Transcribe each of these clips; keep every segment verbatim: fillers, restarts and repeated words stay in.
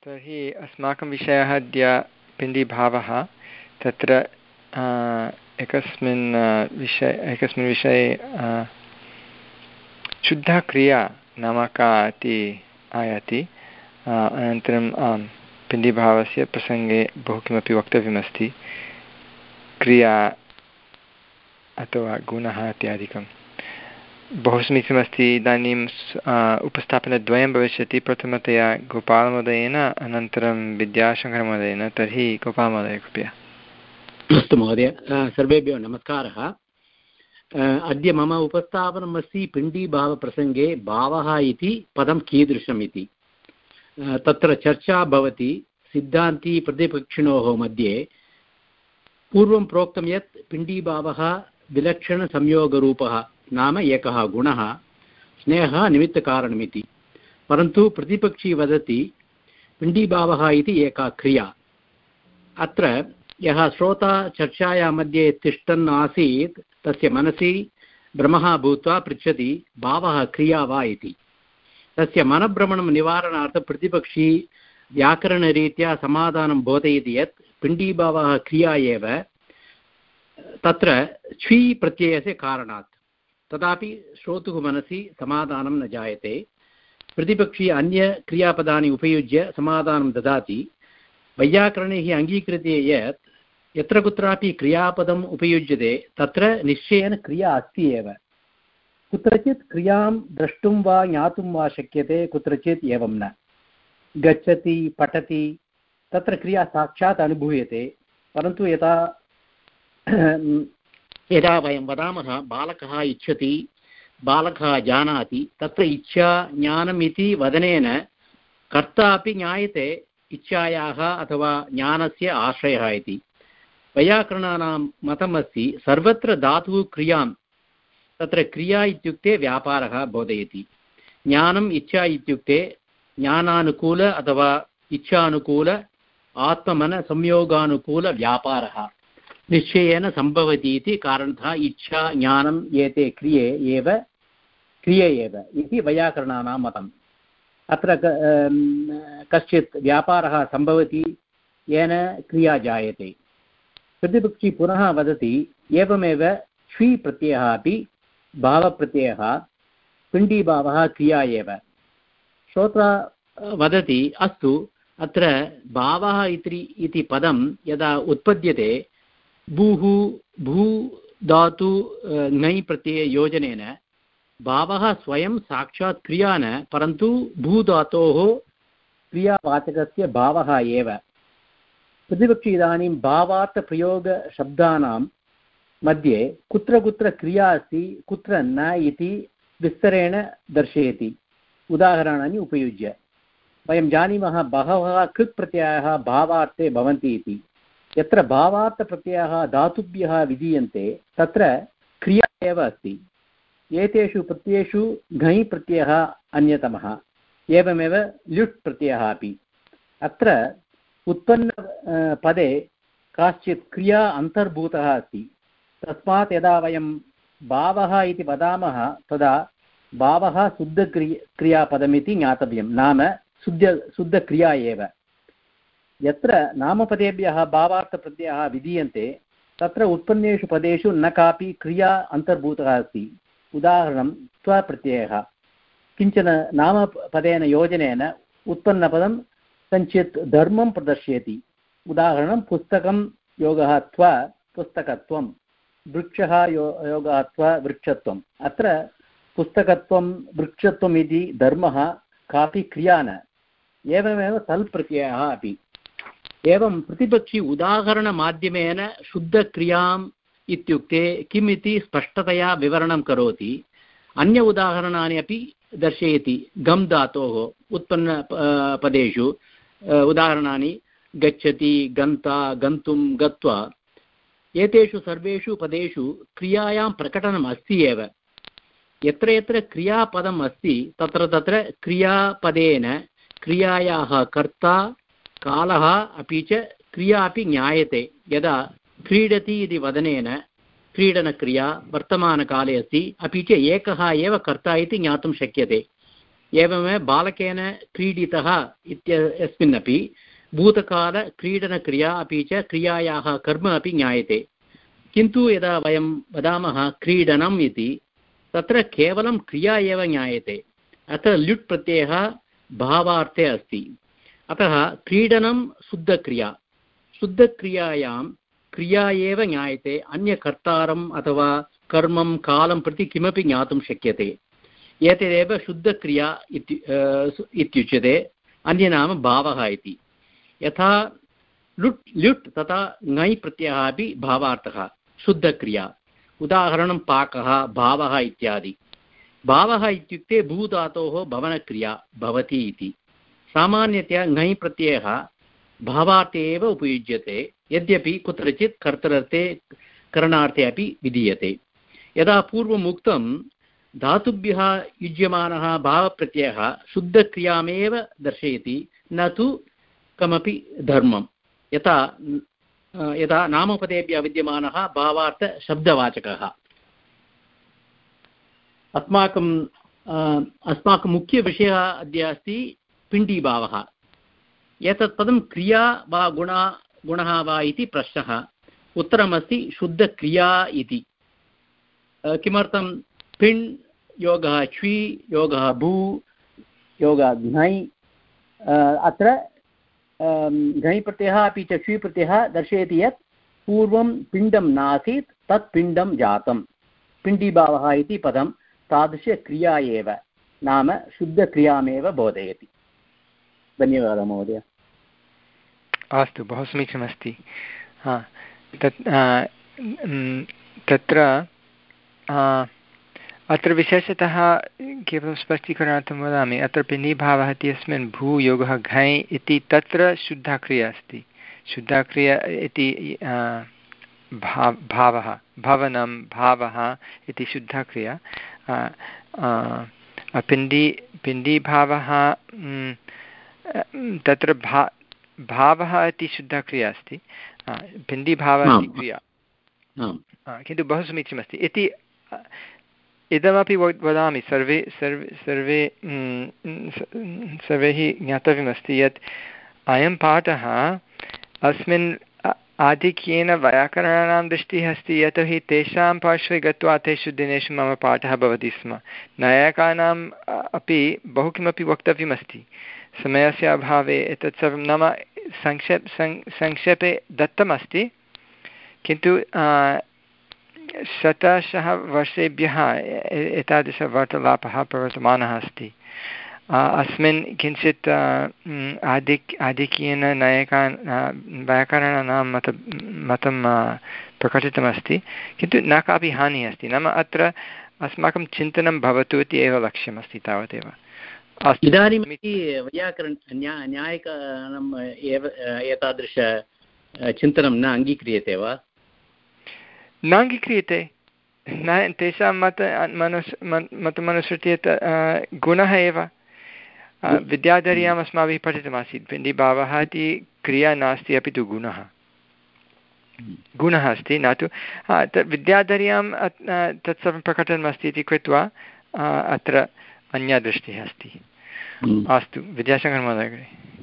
तर्हि अस्माकं विषयः अद्य पिण्डीभावः। तत्र एकस्मिन् विषये एकस्मिन् विषये शुद्धा क्रिया नाम का इति आयाति। अनन्तरं पिण्डीभावस्य प्रसङ्गे बहु किमपि वक्तव्यमस्ति, क्रिया अथवा गुणः इत्यादिकं बहु समीचीनमस्ति। इदानीम् उपस्थापनद्वयं भविष्यति, प्रथमतया गोपालमहोदयेन अनन्तरं विद्याशङ्करमहोदयेन। तर्हि गोपालमहोदय कृपया। अस्तु महोदय, सर्वेभ्यो नमस्कारः। अद्य मम उपस्थापनम् अस्ति पिण्डीभावप्रसङ्गे भावः इति पदं कीदृशम् इति। तत्र चर्चा भवति सिद्धान्ती प्रतिपक्षिणोः मध्ये। पूर्वं प्रोक्तं यत् पिण्डीभावः विलक्षणसंयोगरूपः नाम एकः गुणः, स्नेहः निमित्तकारणमिति। परन्तु प्रतिपक्षी वदति पिण्डीभावः इति एका क्रिया। अत्र यः श्रोता चर्चायाः मध्ये तिष्ठन् आसीत् तस्य मनसि भ्रमः भूत्वा पृच्छति, भावः क्रिया वा इति। तस्य मनभ्रमणं निवारणार्थं प्रतिपक्षी व्याकरणरीत्या समाधानं बोधयति यत् पिण्डीभावः क्रिया एव, तत्र छि प्रत्ययस्य कारणात्। तदापि श्रोतुः मनसि समाधानं न जायते। प्रतिपक्षी अन्यक्रियापदानि उपयुज्य समाधानं ददाति। वैयाकरणैः अङ्गीकृते यत् यत्र कुत्रापि क्रियापदम् उपयुज्यते तत्र निश्चयेन क्रिया अस्ति एव। कुत्रचित् क्रियां द्रष्टुं वा ज्ञातुं वा शक्यते, कुत्रचित् एवं न। गच्छति, पठति, तत्र क्रिया साक्षात् अनुभूयते। परन्तु यदा यदा वयं वदामः बालकः इच्छति, बालकः जानाति, तत्र इच्छा ज्ञानम् इति वदनेन कर्ता अपि ज्ञायते इच्छायाः अथवा ज्ञानस्य आश्रयः इति। वैयाकरणानां मतमस्ति सर्वत्र धातुः क्रियां, तत्र क्रिया इत्युक्ते व्यापारः बोधयति। ज्ञानम् इच्छा इत्युक्ते ज्ञानानुकूल अथवा इच्छानुकूल आत्ममनसंयोगानुकूलव्यापारः निश्चयेन सम्भवति इति कारणतः इच्छा ज्ञानम् एते क्रिये एव क्रिये एव इति वैयाकरणानां मतम्। अत्र कश्चित् व्यापारः सम्भवति, येन क्रिया जायते। प्रतिपक्षी पुनः वदति एवमेव ष्वी प्रत्ययः अपि भावप्रत्ययः, पिण्डीभावः क्रिया एव। श्रोता वदति अस्तु, अत्र भावः इति पदं यदा उत्पद्यते भूः भू धातु ङै प्रत्यययोजनेन भावः स्वयं साक्षात् क्रिया न, परन्तु भूधातोः क्रियावाचकस्य भावः एव। प्रतिपक्षी इदानीं भावार्थप्रयोगशब्दानां मध्ये कुत्र कुत्र क्रिया अस्ति कुत्र न इति विस्तरेण दर्शयति उदाहरणानि उपयुज्य। वयं जानीमः बहवः कृत् प्रत्ययाः भावार्थे भवन्ति इति। यत्र भावार्थप्रत्ययाः धातुभ्यः विधीयन्ते तत्र क्रिया एव अस्ति। एतेषु प्रत्ययेषु घञ् प्रत्ययः अन्यतमः, एवमेव ल्युट् प्रत्ययः अपि। अत्र उत्पन्न पदे काचित् क्रिया अन्तर्भूतः अस्ति। तस्मात् यदा वयं भावः इति वदामः तदा भावः शुद्धक्रिय क्रियापदमिति ज्ञातव्यं, नाम शुद्ध शुद्धक्रिया एव। यत्र नामपदेभ्यः भावार्थप्रत्ययाः विधीयन्ते तत्र उत्पन्नेषु पदेषु न कापि क्रिया अन्तर्भूतः अस्ति। उदाहरणं त्वप्रत्ययः किञ्चन नामपदेन योजनेन उत्पन्नपदं कञ्चित् धर्मं प्रदर्शयति। उदाहरणं पुस्तकं योगः त्व पुस्तकत्वं, वृक्षः यो योगः त्व वृक्षत्वम्। अत्र पुस्तकत्वं वृक्षत्वम् इति धर्मः कापि क्रिया न। एवमेव तल् प्रत्ययः अपि। एवं प्रतिपक्षी उदाहरणमाध्यमेन शुद्धक्रियाम् इत्युक्ते किम् इति स्पष्टतया विवरणं करोति। अन्य उदाहरणानि अपि दर्शयति। गम् धातोः उत्पन्न पदेषु उदाहरणानि गच्छति, गन्ता, गन्तुं, गत्वा। एतेषु सर्वेषु पदेषु क्रियायां प्रकटनम् अस्ति एव। यत्र यत्र क्रियापदम् अस्ति तत्र तत्र क्रियापदेन क्रियायाः कर्ता, कालः अपि च क्रिया अपि ज्ञायते। यदा क्रीडति इति वदनेन क्रीडनक्रिया वर्तमानकाले अस्ति, अपि च एकः एव कर्ता इति ज्ञातुं शक्यते। एवमेव बालकेन क्रीडितः इत्यस्मिन्नपि भूतकालक्रीडनक्रिया अपि च क्रियायाः कर्म अपि ज्ञायते। किन्तु यदा वयं वदामः क्रीडनम् इति तत्र केवलं क्रिया एव ज्ञायते। अतः ल्युट् प्रत्ययः भावार्थे अस्ति। अतः क्रीडनं शुद्धक्रिया, शुद्धक्रियायां क्रिया एव ज्ञायते, अन्यकर्तारम् अथवा कर्मं कालं प्रति किमपि ज्ञातुं शक्यते। एतदेव शुद्धक्रिया इत्युच्यते, अन्यनाम भावः इति। यथा लुट् ल्युट् तथा ङै प्रत्ययः अपि भावार्थः शुद्धक्रिया। उदाहरणं पाकः, भावः इत्यादि। भावः इत्युक्ते भूधातोः भवनक्रिया भवति इति। सामान्यतया ङै प्रत्ययः भावार्थे एव उपयुज्यते, यद्यपि कुत्रचित् कर्तृर्थे करणार्थे अपि विधीयते। यदा पूर्वम् उक्तं धातुभ्यः युज्यमानः भावप्रत्ययः शुद्धक्रियामेव दर्शयति, न तु कमपि धर्मं। यथा यदा नामपदेभ्यः विद्यमानः भावार्थशब्दवाचकः। अस्माकं अस्माकं मुख्यविषयः अद्य अस्ति पिण्डीभावः। एतत् पदं क्रिया वा गुणा गुणः वा इति प्रश्नः। उत्तरमस्ति शुद्धक्रिया इति। किमर्थं? पिण् योगः च्वी योगः भू योगः घ्नै। अत्र घञ् प्रत्ययः अपि च च्वी प्रत्ययः दर्शयति यत् पूर्वं पिण्डं नासीत्, तत् पिण्डं जातं। पिण्डीभावः इति पदं तादृशक्रिया एव, नाम शुद्धक्रियामेव बोधयति। धन्यवादः महोदय। अस्तु, बहु समीचीनमस्ति। हा, तत् तत्र अत्र विशेषतः केवलं स्पष्टीकरणार्थं वदामि, अत्र पिण्डीभावः इत्यस्मिन् भूयोगः घञ् इति तत्र शुद्धा क्रिया अस्ति। शुद्धा क्रिया इति भाव भावः भवनं भावः इति शुद्धा क्रिया। पिण्डी पिण्डीभावः तत्र भा भावः इति शुद्धा क्रिया अस्ति, पिण्डीभावः इति क्रिया। किन्तु बहु समीचीनमस्ति इति इदमपि वदामि। सर्वे सर्वे सर्वे सर्वैः ज्ञातव्यमस्ति यत् अयं पाठः अस्मिन् आधिक्येन वैयाकरणानां दृष्टिः अस्ति, यतोहि तेषां पार्श्वे गत्वा तेषु दिनेषु मम पाठः भवति स्म। नैयायिकानाम् अपि बहु किमपि वक्तव्यमस्ति, समयस्य अभावे एतत् सर्वं नाम संक्षेप संक्षेपे दत्तमस्ति, किन्तु शतशः वर्षेभ्यः एतादृशवार्तालापः प्रवर्तमानः अस्ति। अस्मिन् किञ्चित् आधिक् आधिक्येन नैयायिकान् व्याकरणानां मत मतं प्रकटितमस्ति, किन्तु न कापि हानिः अस्ति। नाम अत्र अस्माकं चिन्तनं भवतु इति एव लक्ष्यमस्ति, तावदेव। इदानीमपि वैयाकरण न्यायिकानाम् एव एतादृश चिन्तनं न अङ्गीक्रियते वा? न अङ्गीक्रियते। न, तेषां मत मनुस् मतमनुसृत्य गुणः एव। विद्याधर्याम् अस्माभिः पठितमासीत्, पिण्डीभावः इति क्रिया नास्ति, अपि तु गुणः गुणः अस्ति, न तु विद्याधर्यां तत्सर्वं प्रकटनमस्ति इति कृत्वा अत्र अन्या दृष्टिः अस्ति। अस्तु, विद्याशङ्करमहोदय।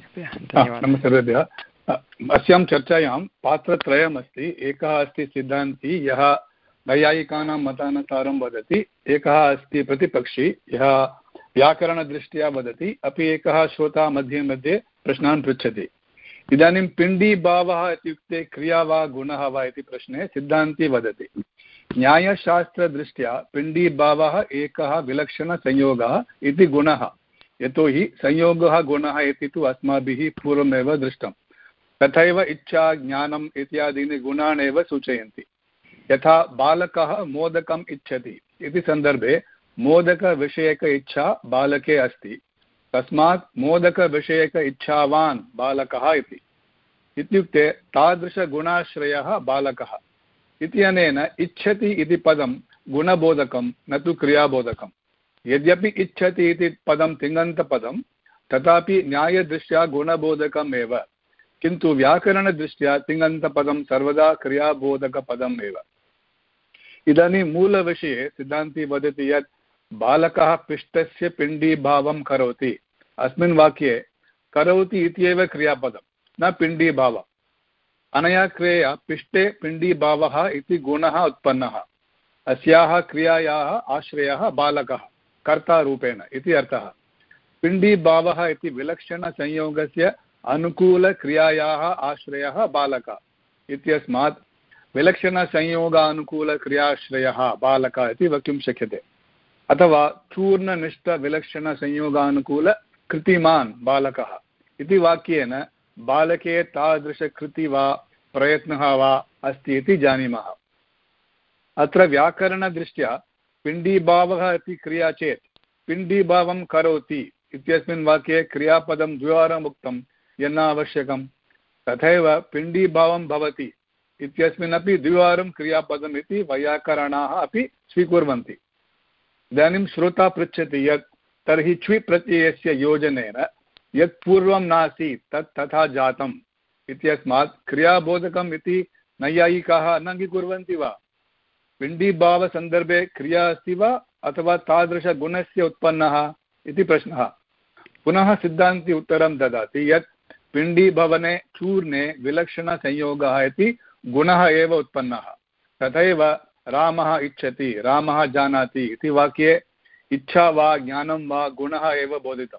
नमस्ते। अस्यां चर्चायां पात्रत्रयमस्ति। एकः अस्ति सिद्धान्ती, यः नैयायिकानां मतानुसारं वदति, एकः अस्ति प्रतिपक्षी, यः व्याकरणदृष्ट्या वदति, अपि एकः श्रोता मध्ये मध्ये प्रश्नान् पृच्छति। इदानीं पिण्डीभावः इत्युक्ते क्रिया वा गुणः वा इति प्रश्ने सिद्धान्ती वदति, न्यायशास्त्रदृष्ट्या पिण्डीभावः एकः विलक्षणसंयोगः इति गुणः, यतोहि संयोगः गुणः इति तु अस्माभिः पूर्वमेव दृष्टं। तथैव इच्छा ज्ञानम् इत्यादीनि गुणान् एव सूचयन्ति। यथा बालकः मोदकम् इच्छति इति सन्दर्भे मोदकविषयक इच्छा बालके अस्ति, तस्मात् मोदकविषयक इच्छावान् बालकः इति। इत्युक्ते तादृशगुणाश्रयः बालकः इत्यनेन इच्छति इति पदं गुणबोधकं न तु क्रियाबोधकं। यद्यपि इच्छति इति पदं तिङन्तपदं, तथापि न्यायदृष्ट्या गुणबोधकम् एव, किन्तु व्याकरणदृष्ट्या तिङन्तपदं सर्वदा क्रियाबोधकपदम् एव। इदानीं मूलविषये सिद्धान्ती वदति यत् बालकः पिष्टस्य पिण्डीभावं करोति। अस्मिन् वाक्ये करोति इत्येव क्रियापदं, न पिण्डीभावः। अनया क्रियया पिष्टे पिण्डीभावः इति गुणः उत्पन्नः। अस्याः क्रियायाः आश्रयः बालकः कर्तारूपेण इति अर्थः। पिण्डीभावः इति विलक्षणसंयोगस्य अनुकूलक्रियायाः आश्रयः बालकः इत्यस्मात् विलक्षणसंयोगानुकूलक्रियाश्रयः बालकः इति वक्तुं शक्यते। अथवा चूर्णनिष्ठविलक्षणसंयोगानुकूलकृतिमान् बालकः इति वाक्येन बालके तादृशकृति वा प्रयत्नः वा अस्ति इति जानीमः। अत्र व्याकरणदृष्ट्या पिण्डीभावः इति क्रिया चेत् पिण्डीभावं करोति इत्यस्मिन् वाक्ये क्रियापदं द्विवारम् उक्तं यन्न आवश्यकं, तथैव पिण्डीभावं भवति इत्यस्मिन्नपि द्विवारं क्रियापदम् इति वैयाकरणाः अपि स्वीकुर्वन्ति। इदानीं श्रोता पृच्छति यत् तर्हि च्वि प्रत्ययस्य योजनेन यत् पूर्वं नासीत् तत् तथा जातम् इत्यस्मात् क्रियाबोधकम् इति नैयायिकाः न अङ्गीकुर्वन्ति वा? पिण्डीभावसन्दर्भे क्रिया अस्ति वा अथवा तादृशगुणस्य उत्पन्नः इति प्रश्नः। पुनः सिद्धान्ती उत्तरं ददाति यत् पिण्डीभवने चूर्णे विलक्षणसंयोगः इति गुणः एव उत्पन्नः। तथैव रामः इच्छति, रामः जानाति इति वाक्ये इच्छा वा ज्ञानं वा गुणः एव बोधितम्।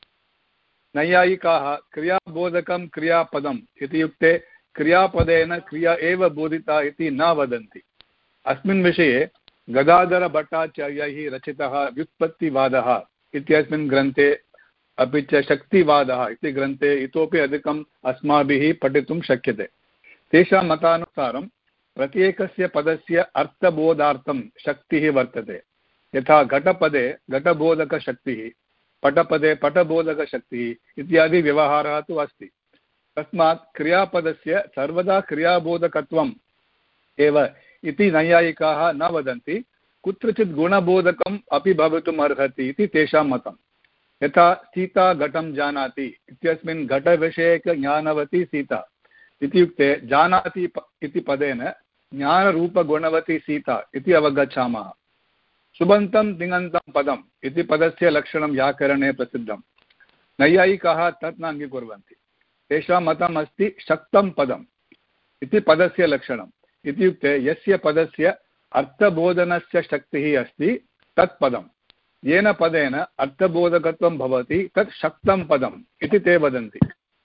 नैयायिकाः क्रियाबोधकं क्रियापदम् इति युक्ते क्रियापदेन क्रिया एव बोधिता इति न वदन्ति। अस्मिन् विषये गदाधरभट्टाचार्यैः रचितः व्युत्पत्तिवादः इत्यस्मिन् ग्रन्थे अपि च शक्तिवादः इति ग्रन्थे इतोपि अधिकम् अस्माभिः पठितुं शक्यते। तेषां मतानुसारं प्रत्येकस्य पदस्य अर्थबोधार्थं शक्तिः वर्तते। यथा घटपदे घटबोधकशक्तिः, पटपदे पटबोधकशक्तिः इत्यादि व्यवहारः तु अस्ति। तस्मात् क्रियापदस्य सर्वदा क्रियाबोधकत्वम् एव इति नैयायिकाः न वदन्ति, कुत्रचित् गुणबोधकम् अपि भवितुम् अर्हति इति तेषां मतम्। यथा सीता घटं जानाति इत्यस्मिन् घटविषयकज्ञानवती सीता इत्युक्ते जानाति इति पदेन ज्ञानरूपगुणवती सीता इति अवगच्छामः। सुबन्तं तिङन्तं पदम् इति पदस्य लक्षणं व्याकरणे प्रसिद्धं। नैयायिकाः तत् न अङ्गीकुर्वन्ति। तेषां मतम् अस्ति शक्तं पदम् इति पदस्य लक्षणम् इत्युक्ते यस्य पदस्य अर्थबोधनस्य शक्तिः अस्ति तत् पदम्, येन पदेन अर्थबोधकत्वं भवति तत् शक्तं पदम् इति ते वदन्ति।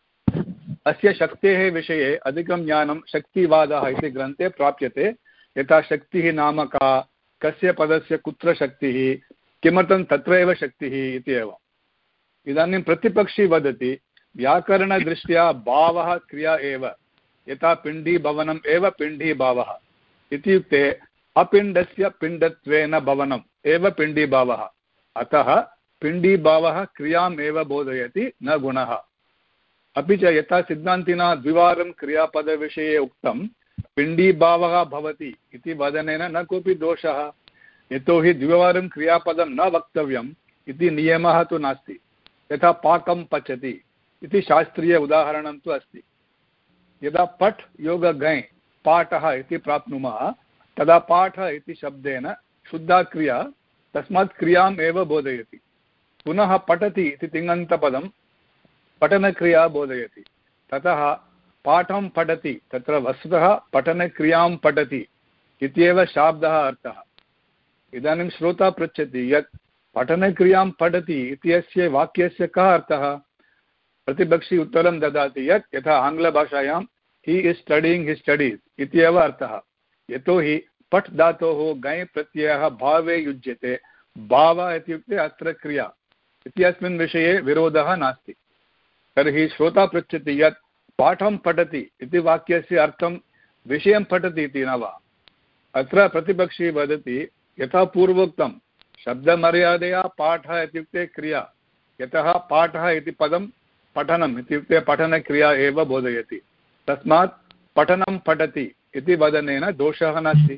अस्य शक्तेः विषये अधिकं ज्ञानं शक्तिवादः इति ग्रन्थे प्राप्यते। यथा शक्तिः नाम का, कस्य पदस्य कुत्र शक्तिः, किमर्थं तत्रैव शक्तिः इति एव। इदानीं प्रतिपक्षी वदति व्याकरणदृष्ट्या भावः क्रिया एव, यथा पिण्डीभवनम् एव पिण्डीभावः इत्युक्ते अपिण्डस्य पिण्डत्वेन भवनम् एव पिण्डीभावः। अतः पिण्डीभावः क्रियाम् एव बोधयति, न गुणः। अपि च यथा सिद्धान्तिना द्विवारं क्रियापदविषये उक्तं पिण्डीभावः भवति इति वदनेन न कोऽपि दोषः, यतोहि द्विवारं क्रियापदं न वक्तव्यम् इति नियमः तु नास्ति। यथा पाकं पचति इति शास्त्रीय उदाहरणं तु अस्ति। यदा पठ् योगगञ् पाठः इति प्राप्नुमः तदा पाठ इति शब्देन शुद्धा क्रिया, तस्मात् क्रियाम् एव बोधयति। पुनः पठति इति तिङन्तपदं पठनक्रिया बोधयति। ततः पाठं पठति तत्र वस्तुतः पठनक्रियां पठति इत्येव शाब्दः अर्थः। इदानीं श्रोता पृच्छति यत् पठनक्रियां पठति इत्यस्य वाक्यस्य कः अर्थः? प्रतिपक्षी उत्तरं ददाति यत् यथा आङ्ग्लभाषायां he is studying his studies इत्येव अर्थः। यतोहि पठ् धातोः गञ् प्रत्ययः भावे युज्यते। भाव इत्युक्ते अत्र क्रिया इत्यस्मिन् विषये विरोधः नास्ति। तर्हि श्रोता पृच्छति यत् पाठं पठति इति वाक्यस्य अर्थं विषयं पठति इति न वा? अत्र प्रतिपक्षी वदति यथा पूर्वोक्तं शब्दमर्यादया पाठः इत्युक्ते क्रिया, यतः पाठः इति पदं पठनम् इत्युक्ते पठनक्रिया एव बोधयति। तस्मात् पठनं पठति इति वदनेन दोषः नास्ति।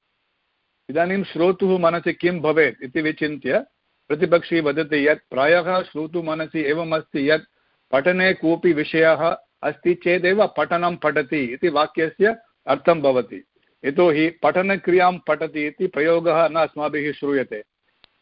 इदानीं श्रोतुः मनसि किं भवेत् इति विचिन्त्य प्रतिपक्षी वदति यत् प्रायः श्रोतुः मनसि एवम् अस्ति यत् पठने कोऽपि विषयः अस्ति चेदेव पठनं पठति इति वाक्यस्य अर्थं भवति। यतोहि पठनक्रियां पठति इति प्रयोगः न अस्माभिः श्रूयते।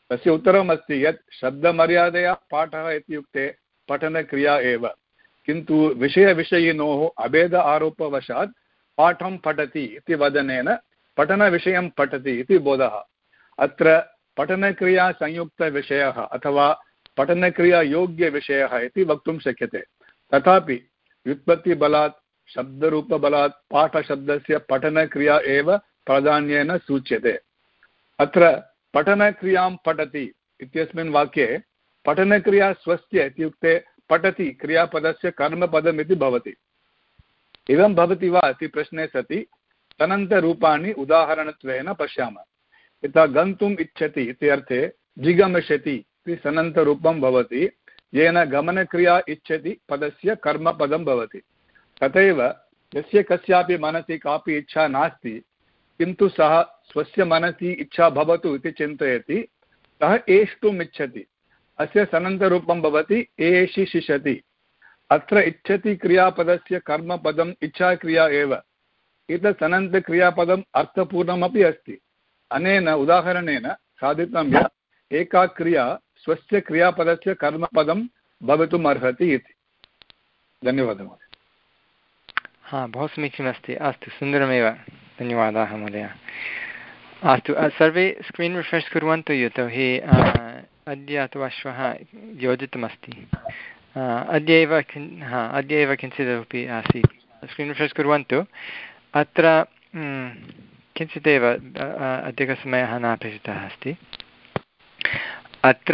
तस्य उत्तरमस्ति यत् शब्दमर्यादया पाठः इत्युक्ते पठनक्रिया एव, किन्तु विषयविषयिनोः अभेद आरोपवशात् पाठं पठति इति वदनेन पठनविषयं पठति इति बोधः। अत्र पठनक्रियासंयुक्तविषयः अथवा पठनक्रियायोग्यविषयः इति वक्तुं शक्यते। तथापि व्युत्पत्तिबलात् शब्दरूपबलात् पाठशब्दस्य पठनक्रिया एव प्राधान्येन सूच्यते। अत्र पठनक्रियां पठति इत्यस्मिन् वाक्ये पठनक्रिया स्वस्य इत्युक्ते पठति क्रियापदस्य कर्मपदमिति भवति। इदं भवति वा इति प्रश्ने सति तनन्तरूपाणि उदाहरणत्वेन पश्यामः। यथा गन्तुम् इच्छति इति अर्थे जिगमिष्यति इति सनन्तरूपं भवति, येन गमनक्रिया इच्छति पदस्य कर्मपदं भवति। तथैव यस्य कस्यापि मनसि कापि इच्छा नास्ति किन्तु सः स्वस्य मनसि इच्छा भवतु इति चिन्तयति, सः एष्टुम् इच्छति, अस्य सनन्तरूपं भवति एषिषिषति। अत्र इच्छति क्रियापदस्य कर्मपदम् इच्छाक्रिया एव। एतत् सनन्तक्रियापदम् अर्थपूर्णमपि अस्ति। अनेन उदाहरणेन साधितं यत् एका क्रिया स्वस्य क्रियापदस्य कर्मपदं भवितुम् अर्हति इति। धन्यवादः महोदय। हा, बहु समीचीनमस्ति। अस्तु, सुन्दरमेव, धन्यवादाः महोदय। अस्तु, सर्वे स्क्रीन् रिफ्रेश् कुर्वन्तु, यतोहि अद्य अथवा श्वः योजितमस्ति। अद्य एव किं हा अद्य एव किञ्चिदपि आसीत्। स्क्रीन् रिफ्रेश् कुर्वन्तु। अत्र किञ्चिदेव अधिकसमयः न अपेक्षितः अस्ति। अत्र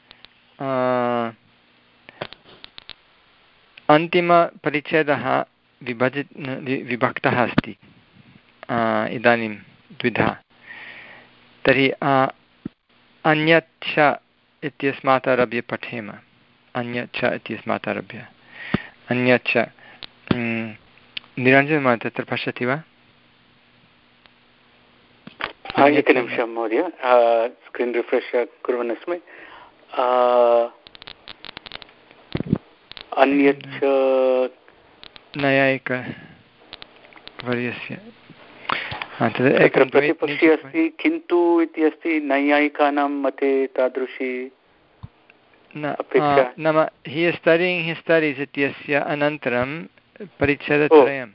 अन्तिमपरिच्छेदः विभजि विभक्तः अस्ति इदानीं द्विधा। तर्हि अन्यच्च इत्यस्मात् आरभ्य पठेम। अन्यच्च इत्यस्मात् आरभ्य अन्यच्च। निरञ्जन तत्र पश्यति वा? एकनिमिषं महोदय, स्क्रीन् रिफ्रेश् कुर्वन् अस्मि। अन्यच्च नैयायिकवर्यस्य प्रतिपक्षी अस्ति, किन्तु इति अस्ति नैयायिकानां मते तादृशी नाम हि स्टडिङ्ग् हि स्टडीस् इत्यस्य अनन्तरं परिच्छेदत्रयम्।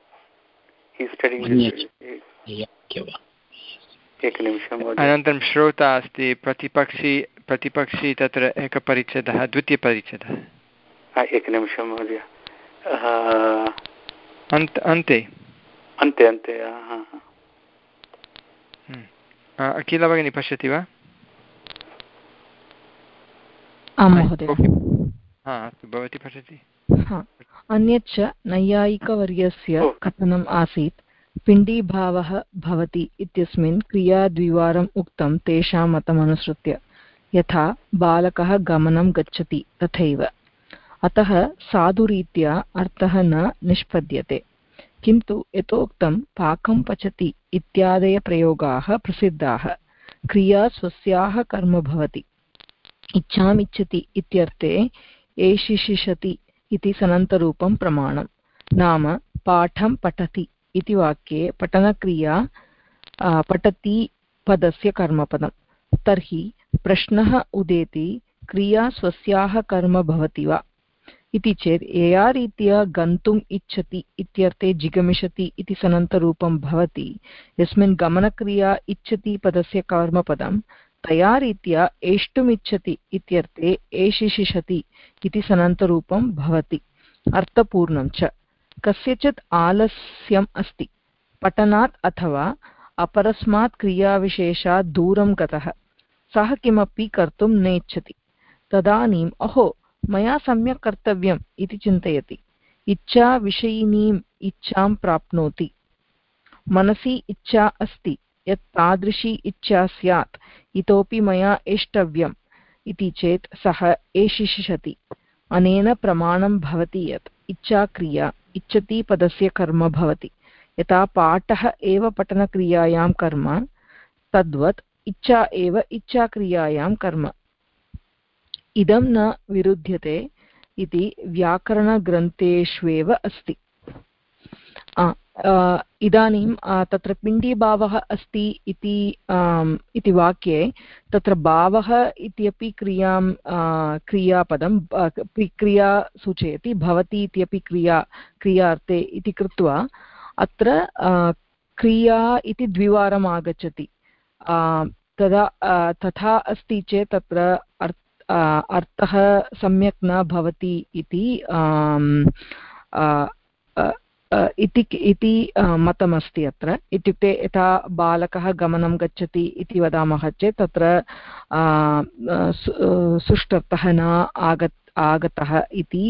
अनन्तरं श्रोता अस्ति, प्रतिपक्षी प्रतिपक्षी तत्र एकपरिच्छेदः, द्वितीयपरिच्छेदः। एकनिमिषं महोदय, अन्ते अन्ते अन्ते अन्ते अखिल भगिनी पश्यति वा? आं महोदय। हा, अस्तु, भवती पठति। अन्यच्च नैयायिकवर्यस्य कथनम् आसीत्, पिण्डीभावः भवति इत्यस्मिन् क्रियाद्विवारम् उक्तं तेषां मतमनुसृत्य, यथा बालकः गमनं गच्छति तथैव। अतः साधुरीत्या अर्थः न निष्पद्यते। किन्तु यथोक्तं पाकं पचति इत्यादयः प्रयोगाः प्रसिद्धाः। क्रिया स्वस्याः कर्म भवति। इच्छामिच्छति इत्यर्थे एषिषिषति इति सनन्तरूपं प्रमाणं। नाम पाठं पठति इति वाक्ये पठनक्रिया पठति पदस्य कर्मपदं। तर्हि प्रश्नः उदेति, क्रिया स्वस्याः कर्म भवति वा इति चेत् यया रीत्या गन्तुम् इच्छति इत्यर्थे जिगमिषति इति सनन्तरूपं भवति, यस्मिन् गमनक्रिया इच्छति पदस्य कर्मपदं, तया रीत्या एष्टुमिच्छति इत्यर्थे एषिषिषति इति सनन्तरूपं भवति, अर्थपूर्णं च। कस्यचित् आलस्यम् अस्ति, पठनात् अथवा अपरस्मात् क्रियाविशेषात् दूरं गतः, सः किमपि कर्तुं नेच्छति। तदानीम् अहो मया सम्यक् कर्तव्यम् इति चिन्तयति। इच्छा विषयिनीम् इच्छां प्राप्नोति। मनसि इच्छा अस्ति यत् तादृशी इच्छा स्यात्, इतोपि मया एष्टव्यम् इति चेत् सः एषिषति। अनेन प्रमाणं भवति यत् इच्छाक्रिया इच्छति पदस्य कर्म भवति। यथा पाठः एव पठनक्रियायां कर्म, तद्वत् इच्छा एव इच्छाक्रियायां कर्म। इदं न विरुध्यते इति व्याकरणग्रन्थेष्वेव अस्ति। इदानीं तत्र पिण्डीभावः अस्ति इति इति वाक्ये तत्र भावः इत्यपि क्रियां क्रियापदं क्रिया सूचयति, भवति इत्यपि क्रिया क्रियार्थे इति कृत्वा अत्र क्रिया इति द्विवारम् आगच्छति। तदा तथा अस्ति चेत् तत्र अर्थः सम्यक् न भवति इति इति इति मतमस्ति अत्र। इत्युक्ते यथा बालकः गमनं गच्छति इति वदामः चेत् तत्र सुष्ठर्थः न आगत् आगतः इति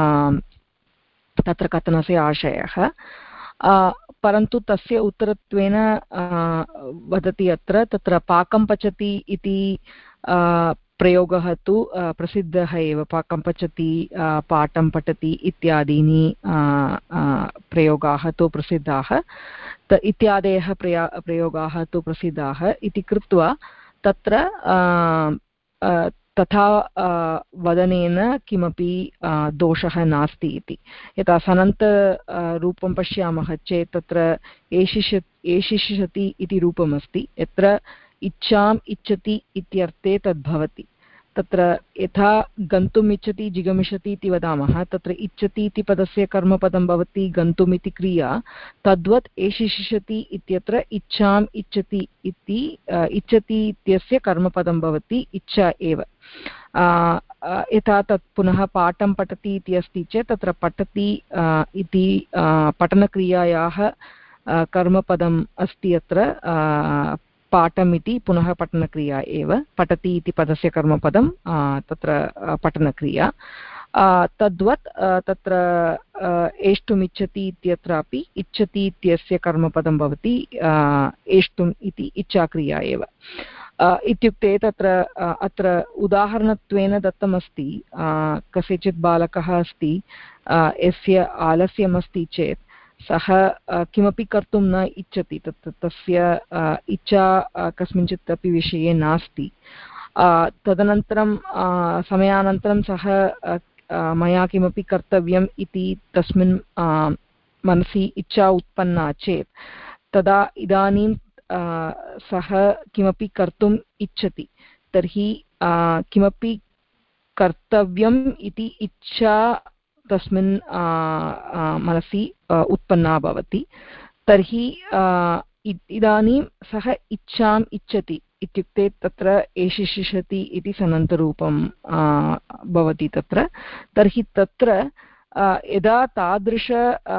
तत्र कथनस्य आशयः। परन्तु तस्य उत्तरत्वेन वदति अत्र तत्र पाकं पचति इति प्रयोगः तु प्रसिद्धः एव। पाकं पचति, पाठं पठति इत्यादीनि प्रयोगाः तु प्रसिद्धाः, इत्यादयः प्रया प्रयोगाः तु प्रसिद्धाः इति कृत्वा तत्र तथा वदनेन किमपि दोषः नास्ति इति। यथा सनन्तरूपं पश्यामः चेत् तत्र एषिष एषिषति इति रूपमस्ति, यत्र इच्छाम् इच्छति इत्यर्थे तद्भवति। तत्र यथा गन्तुम् इच्छति जिगमिषति इति वदामः, तत्र इच्छति इति पदस्य कर्मपदं भवति गन्तुम् इति क्रिया, तद्वत् एषिषति इत्यत्र इच्छाम् इच्छति इति इच्छति इत्यस्य कर्मपदं भवति इच्छा एव। यथा तत् पुनः पाठं पठति इति अस्ति चेत् तत्र पठति इति पठनक्रियायाः कर्मपदम् अस्ति अत्र पाठम् इति पुनः पठनक्रिया एव। पठति इति पदस्य कर्मपदं तत्र पठनक्रिया। तद्वत् तत्र एष्टुम् इच्छति इत्यत्रापि इच्छति इत्यस्य कर्मपदं भवति एष्टुम् इति इच्छाक्रिया एव। इत्युक्ते तत्र अत्र उदाहरणत्वेन दत्तमस्ति, कस्यचित् बालकः अस्ति यस्य आलस्यमस्ति चेत् सः किमपि कर्तुं न इच्छति, तत् तस्य इच्छा कस्मिंश्चित् अपि विषये नास्ति। तदनन्तरं समयानन्तरं सः मया किमपि कर्तव्यम् इति तस्मिन् मनसि इच्छा उत्पन्ना चेत् तदा इदानीं सः किमपि कर्तुम् इच्छति, तर्हि किमपि कर्तव्यम् इति इच्छा तस्मिन् मनसि उत्पन्ना भवति। तर्हि इदानीं सः इच्छाम् इच्छति इत्युक्ते तत्र एषिषति इति सनन्तरूपं भवति तत्र। तर्हि तत्र यदा तादृश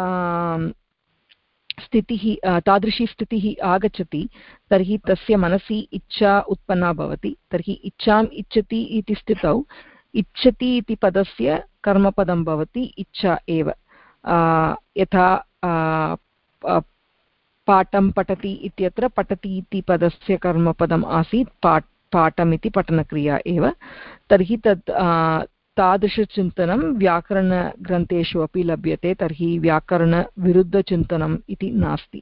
स्थितिः तादृशी स्थितिः आगच्छति तर्हि तस्य मनसि इच्छा उत्पन्ना भवति। तर्हि इच्छाम् इच्छति इति स्थितौ इच्छति इति पदस्य कर्मपदं भवति इच्छा एव। यथा पाठं पठति इत्यत्र पठति इति पदस्य कर्मपदम् आसीत् पाठ पाठम् इति पठनक्रिया एव। तर्हि तत् तादृशचिन्तनं व्याकरणग्रन्थेषु अपि लभ्यते। तर्हि व्याकरणविरुद्धचिन्तनम् इति नास्ति।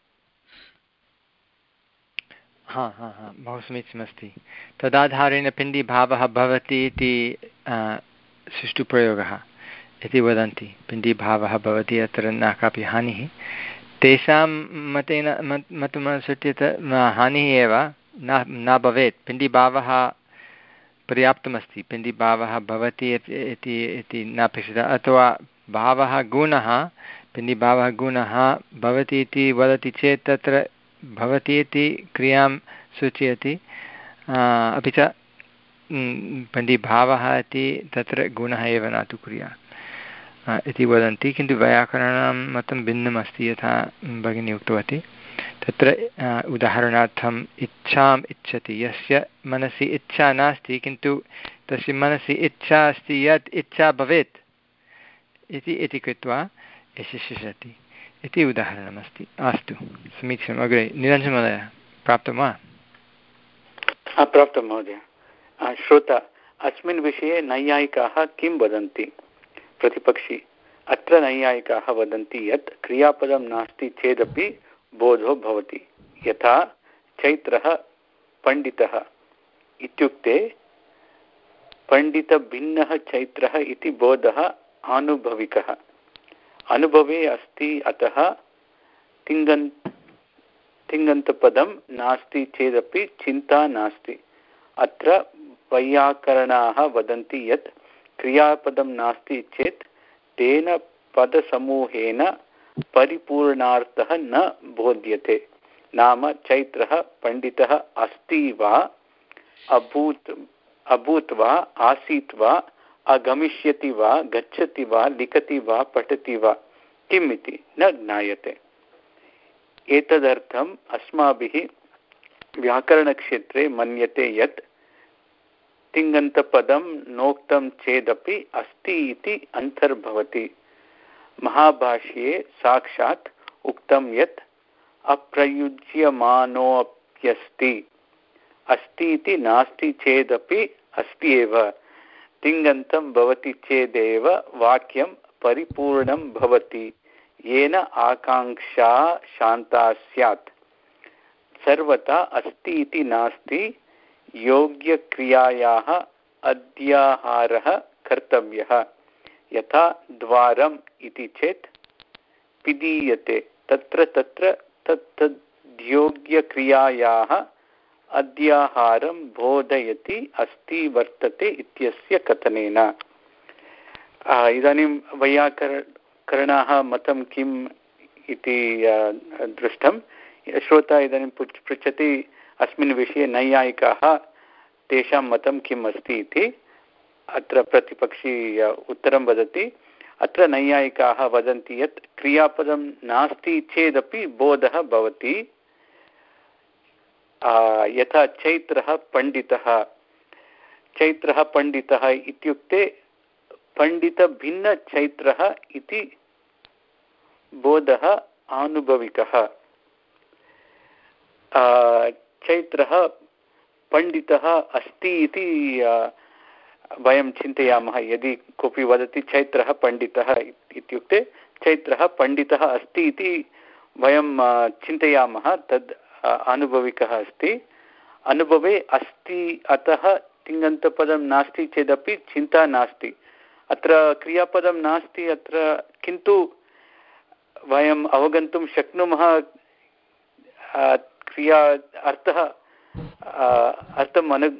हा हा हा बहु समीचीनमस्ति। तदाधारेण पिण्डीभावः भवति इति सुष्ठुप्रयोगः इति वदन्ति। पिण्डीभावः भवति, अत्र न कापि हानिः। तेषां मतेन मतमनुसृत्य हानिः एव न न भवेत्। पिण्डीभावः पर्याप्तमस्ति। पिण्डीभावः भवति इति इति नापेक्षितः। अथवा भावः गुणः, पिण्डीभावः गुणः भवति इति वदति चेत् तत्र भवति इति क्रियां सूचयति, अपि च पिण्डीभावः इति तत्र गुणः एव न तु क्रिया इति वदन्ति। किन्तु वैयाकरणानां मतं भिन्नम् अस्ति, यथा भगिनी उक्तवती। तत्र उदाहरणार्थम् इच्छाम् इच्छति, यस्य मनसि इच्छा नास्ति किन्तु तस्य मनसि इच्छा अस्ति यत् इच्छा भवेत् इति इति कृत्वा एषिषति इति उदाहरणमस्ति। अस्तु, समीचीनम्। अग्रे निरञ्जनमहोदय प्राप्तं वा? प्राप्तं महोदय। श्रोता, अस्मिन् विषये नैयायिकाः किं वदन्ति? प्रतिपक्षी: अत्र नैयायिकाः वदन्ति यत् क्रियापदं नास्ति चेदपि बोधो भवति। यथा चैत्रः पण्डितः इत्युक्ते पण्डितभिन्नः चैत्रः इति बोधः आनुभविकः। अनुभवे अस्ति, अतः तिङ्गन् तिङन्तपदं नास्ति चेदपि चिन्ता नास्ति। अत्र वैयाकरणाः वदन्ति यत् क्रियापदं नास्ति चेत् तेन पदसमूहेन परिपूर्णार्थः न बोध्यते। नाम चैत्रः पण्डितः अस्ति वा अभूत् अभूत् वा आसीत् वा अगमिष्यति वा गच्छति वा लिखति वा पठति वा किम् इति न ज्ञायते। एतदर्थम् अस्माभिः व्याकरणक्षेत्रे मन्यते यत् तिङन्तपदं नोक्तं चेदपि अस्ति इति अन्तर्भवति। महाभाष्ये साक्षात् उक्तं यत् अप्रयुज्यमानोऽप्यस्ति, अस्ति इति नास्ति चेदपि अस्ति एव। तिङन्तं भवति चेदेव वाक्यं परिपूर्णं भवति, येन आकाङ्क्षा शान्ता स्यात्। सर्वथा अस्ति इति नास्ति योग्यक्रियायाः अध्याहारः कर्तव्यः। यथा द्वारम् इति चेत् पिदीयते, तत्र तत्र तत्तद्योग्यक्रियायाः अध्याहारं बोधयति अस्ति वर्तते इत्यस्य कथनेन। इदानीं वैयाकरणाः मतं किम् इति दृष्टं। श्रोता इदानीं पृच्छति अस्मिन् विषये नैयायिकाः तेषां मतं किम् अस्ति इति। अत्र प्रतिपक्षी उत्तरं वदति। अत्र नैयायिकाः वदन्ति यत् क्रियापदं नास्ति चेदपि बोधः भवति। यथा चैत्रः पण्डितः, चैत्रः पण्डितः इत्युक्ते पण्डितभिन्नचैत्रः इति बोधः आनुभविकः। चैत्रः पण्डितः अस्ति इति वयं चिन्तयामः। यदि कोऽपि वदति चैत्रः पण्डितः इत्युक्ते चैत्रः पण्डितः अस्ति इति वयं चिन्तयामः, तद् आनुभविकः अस्ति। अनुभवे अस्ति, अतः तिङन्तपदं नास्ति चेदपि चिन्ता नास्ति। अत्र क्रियापदं नास्ति अत्र, किन्तु वयम् अवगन्तुं शक्नुमः क्रिया अर्थः अर्थम् अनु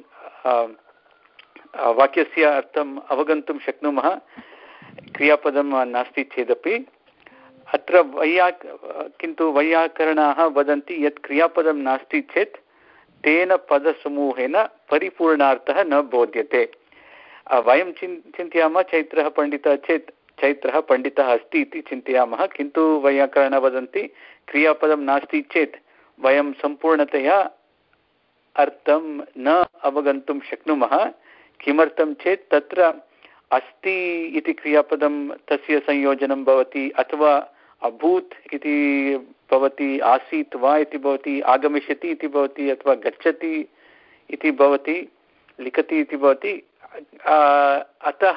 वाक्यस्य अर्थम् अवगन्तुं शक्नुमः क्रियापदं नास्ति चेदपि। अत्र वैया किन्तु वैयाकरणाः वदन्ति यत् क्रियापदं नास्ति चेत् तेन पदसमूहेन परिपूर्णार्थः न बोध्यते। वयं चिन् चिन्तयामः चैत्रः पण्डितः चेत् चैत्रः पण्डितः अस्ति इति चिन्तयामः, किन्तु वैयाकरणाः वदन्ति क्रियापदं नास्ति चेत् वयं सम्पूर्णतया अर्थं न अवगन्तुं शक्नुमः। किमर्थं चेत् तत्र अस्ति इति क्रियापदं तस्य संयोजनं भवति, अथवा अभूत् इति भवति, आसीत् वा इति भवति, आगमिष्यति इति भवति, अथवा गच्छति इति भवति, लिखति इति भवति। अतः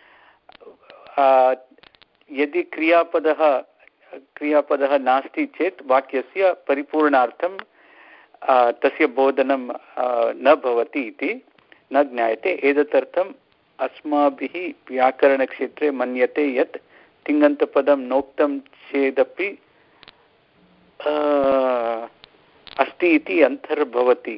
यदि क्रियापदः क्रियापदः नास्ति चेत् वाक्यस्य परिपूर्णार्थं तस्य बोधनं न भवति इति न ज्ञायते। एतदर्थम् अस्माभिः व्याकरणक्षेत्रे मन्यते यत् तिङन्तपदं नोक्तं चेदपि अस्ति इति अन्तर्भवति।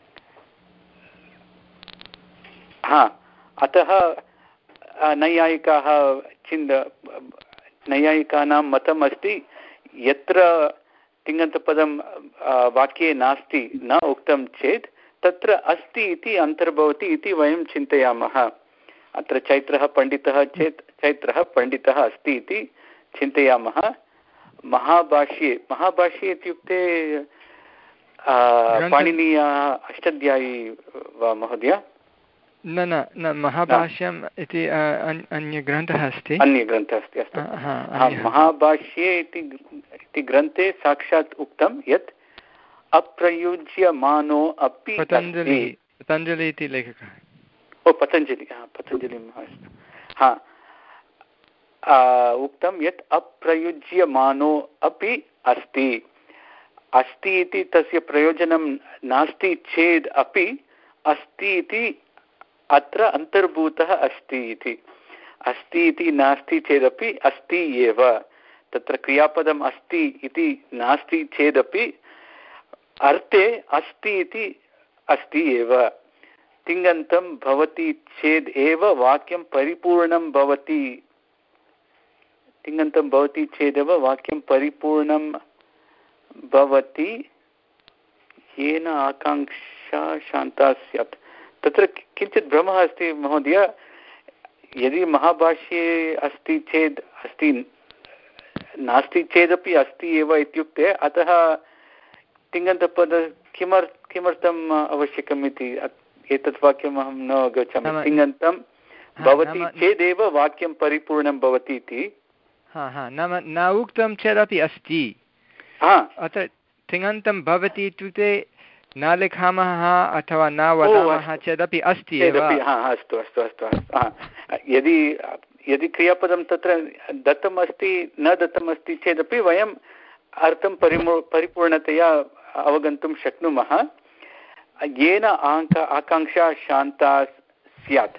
हा, अतः नैयायिकाः चिन्त नैयायिकानां मतम् अस्ति यत्र तिङन्तपदं वाक्ये नास्ति, न उक्तं चेत् तत्र अस्ति इति अन्तर्भवति इति वयं चिन्तयामः। अत्र चैत्रः पण्डितः चेत् चैत्रः पण्डितः अस्ति इति चिन्तयामः। महाभाष्ये महाभाष्ये इत्युक्ते पाणिनीय अष्टाध्यायी वा महोदय? न न न महाभाष्यम् इति अन्यग्रन्थः अस्ति। अन्यग्रन्थः अस्ति, अस्तु। महाभाष्ये इति ग्रन्थे साक्षात् उक्तं यत् अप्रयुज्यमानो अपि पतञ्जलि पतञ्जलि इति लेखकः। ओ पतञ्जलि, हा पतञ्जलि हा उक्तं यत् अप्रयुज्यमानो अपि अस्ति। अस्ति इति तस्य प्रयोजनं नास्ति चेद् अपि अस्ति इति अत्र अन्तर्भूतः अस्ति इति। अस्ति इति नास्ति चेदपि अस्ति एव। तत्र क्रियापदम् अस्ति इति नास्ति चेदपि अर्थे अस्ति इति अस्ति एव। तिङन्तं भवति चेद् एव वाक्यं परिपूर्णं भवति। तिङन्तं भवति चेदेव वाक्यं परिपूर्णं भवति येन आकाङ्क्षा शान्ता स्यात्। तत्र किञ्चित् भ्रमः अस्ति महोदय। यदि महाभाष्ये अस्ति चेत् अस्ति, नास्ति चेदपि अस्ति एव इत्युक्ते अतः तिङन्तपद किमर् किमर्थम् आवश्यकम् इति एतत् वाक्यम् अहं न अवगच्छामि। तिङन्तं भवति चेदेव वाक्यं परिपूर्णं भवति इति। हा हा नाम न उक्तं चेदपि अस्ति। अत्र तिङन्तं भवति इत्युक्ते न लिखामः अथवा न वदामः चेदपि अस्ति एव। अस्तु अस्तु अस्तु अस्तु। यदि यदि क्रियापदं तत्र दत्तम् अस्ति न दत्तम् अस्ति चेदपि वयम् अर्थं परिमू परिपूर्णतया अवगन्तुं शक्नुमः। येन आङ्क आकाङ्क्षा शान्ता स्यात्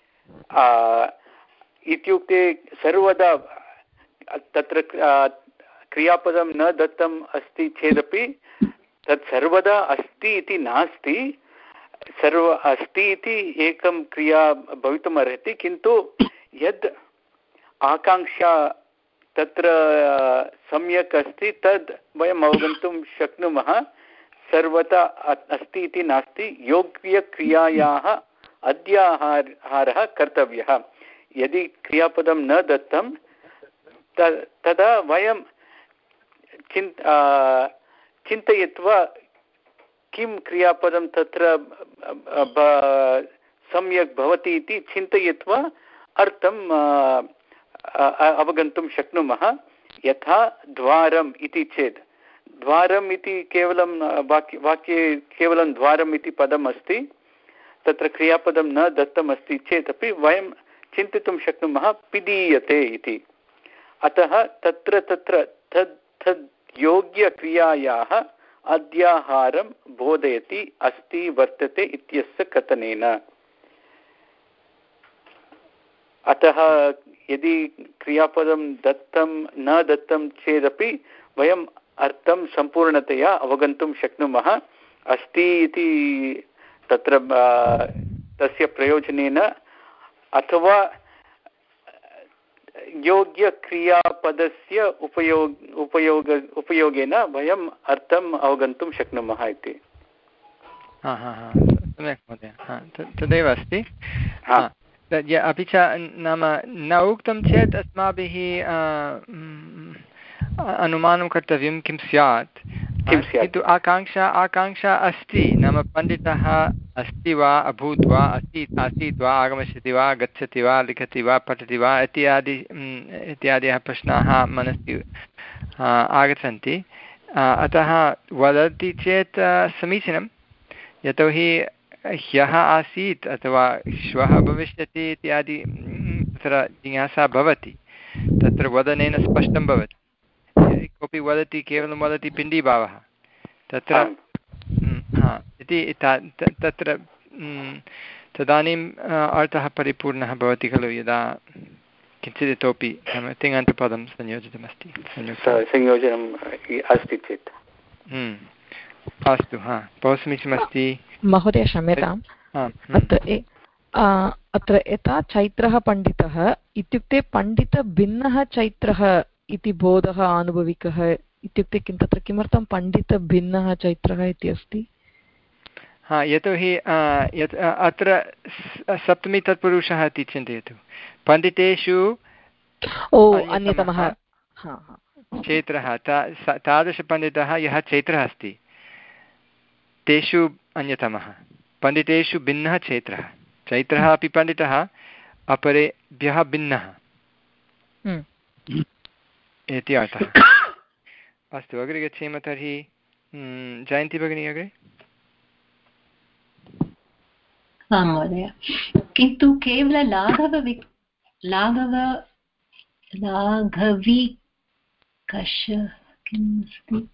इत्युक्ते सर्वदा तत्र क्रियापदं न दत्तम् अस्ति चेदपि तत् सर्वदा अस्ति इति नास्ति। सर्व अस्ति इति एकं क्रिया भवितुम् अर्हति, किन्तु यद् आकाङ्क्षा तत्र सम्यक् अस्ति तद् वयम् अवगन्तुं शक्नुमः। सर्वदा अस्ति इति नास्ति। योग्यक्रियायाः अद्याहारः कर्तव्यः। यदि क्रियापदं न दत्तं तदा वयं चिन्त चिन्तयित्वा किं क्रियापदं तत्र सम्यक् भवति इति चिन्तयित्वा अर्थम् अवगन्तुं शक्नुमः। यथा द्वारम् इति चेत् द्वारम् इति केवलं वाक्ये वाक्ये केवलं द्वारम् इति पदम् अस्ति, तत्र क्रियापदं न दत्तम् अस्ति चेदपि वयं चिन्तितुं शक्नुमः पिदीयते इति। अतः तत्र तत्र तद् तद् योग्यक्रियायाः अद्याहारं बोधयति अस्ति वर्तते इत्यस्य कथनेन। अतः यदि क्रियापदं दत्तं न दत्तं चेदपि वयम् अर्थं सम्पूर्णतया अवगन्तुं शक्नुमः। अस्ति इति तत्र तस्य प्रयोजनेन अथवा योग्यक्रियापदस्य उपयोग उपयोग उपयोगेन वयम् अर्थम् अवगन्तुं शक्नुमः इति। हा हा हा सम्यक् महोदय। हा तदेव अस्ति। अपि च नाम न उक्तं चेत् अस्माभिः अनुमानं कर्तव्यं किं स्यात्। किन्तु आकाङ्क्षा आकाङ्क्षा अस्ति, नाम पण्डितः अस्ति वा अभूत् वा अस्ति आसीत् वा आगमिष्यति वा गच्छति वा लिखति वा पठति वा इत्यादि इत्यादयः प्रश्नाः मनसि आगच्छन्ति। अतः वदति चेत् समीचीनं, यतोहि ह्यः आसीत् अथवा श्वः भविष्यति इत्यादि तत्र जिज्ञासा भवति। तत्र वदनेन स्पष्टं भवति। कोऽपि वदति केवलं वदति पिण्डीभावः तत्र इति तत्र तदानीम् अर्थः परिपूर्णः भवति खलु, यदा किञ्चित् इतोपि तिङन्तपदं संयोजितमस्ति संयोजनम् अस्ति चेत्। अस्तु, हा बहु समीचीनमस्ति महोदय। क्षम्यताम्। अत्र अत्र यथा चैत्रः पण्डितः इत्युक्ते पण्डितभिन्नः चैत्रः इति बोधः आनुभविकः इत्युक्ते किं तत्र किमर्थं पण्डितभिन्नः चैत्रः इति अस्ति? हा यतोहि यत् अत्र सप्तमी तत्पुरुषः इति चिन्तयतु। पण्डितेषु अन्यतमः चैत्रः, तादृशपण्डितः यः चैत्रः अस्ति तेषु अन्यतमः। पण्डितेषु भिन्नः चैत्रः। चैत्रः अपि पण्डितः, अपरेभ्यः भिन्नः इति अर्थः। अस्तु, अग्रे गच्छेम तर्हि। जयन्ती भगिनी अग्रे। आं महोदय, किन्तु केवल लाघव लाघव लाघवी कश किम् अस्ति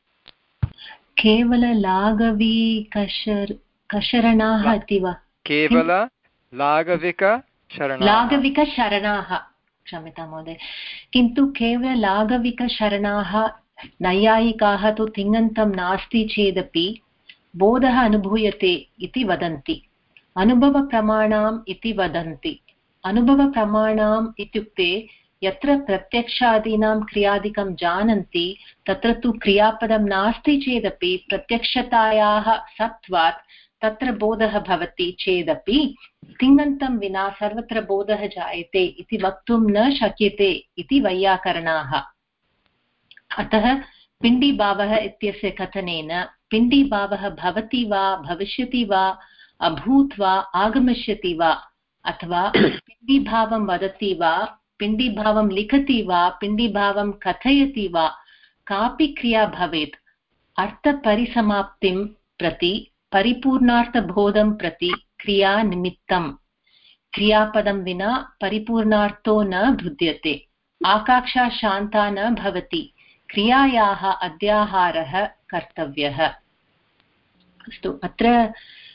केवल लाघवी कशर् कशरणाः इति वा? केवल लाघविकशरणाः। लाघविकशरणाः क्षम्यतां महोदय, किन्तु केवललाघविकशरणाः नैयायिकाः तु तिङन्तं नास्ति चेदपि बोधः अनुभूयते इति वदन्ति, अनुभवप्रमाणाम् इति वदन्ति। अनुभवप्रमाणाम् इत्युक्ते यत्र प्रत्यक्षादीनां क्रियादिकं जानन्ति तत्र तु क्रियापदं नास्ति चेदपि प्रत्यक्षतायाः सत्त्वात् तत्र बोधः भवति चेदपि तिङन्तं विना सर्वत्र बोधः जायते इति वक्तुं न शक्यते इति वैयाकरणाः। अतः पिण्डीभावः इत्यस्य कथनेन पिण्डीभावः भवति वा भविष्यति वा अभूत् वा आगमिष्यति वा अथवा पिण्डीभावं वदति वा पिण्डीभावं लिखति वा पिण्डीभावं कथयति वा कापि क्रिया भवेत् अर्थपरिसमाप्तिं प्रति परिपूर्णार्थबोधं प्रति क्रियानिमित्तं क्रियापदं विना परिपूर्णार्थो न भिद्यते, आकाङ्क्षा शान्ता न भवति, क्रियायाः अध्याहारः कर्तव्यः। अस्तु, अत्र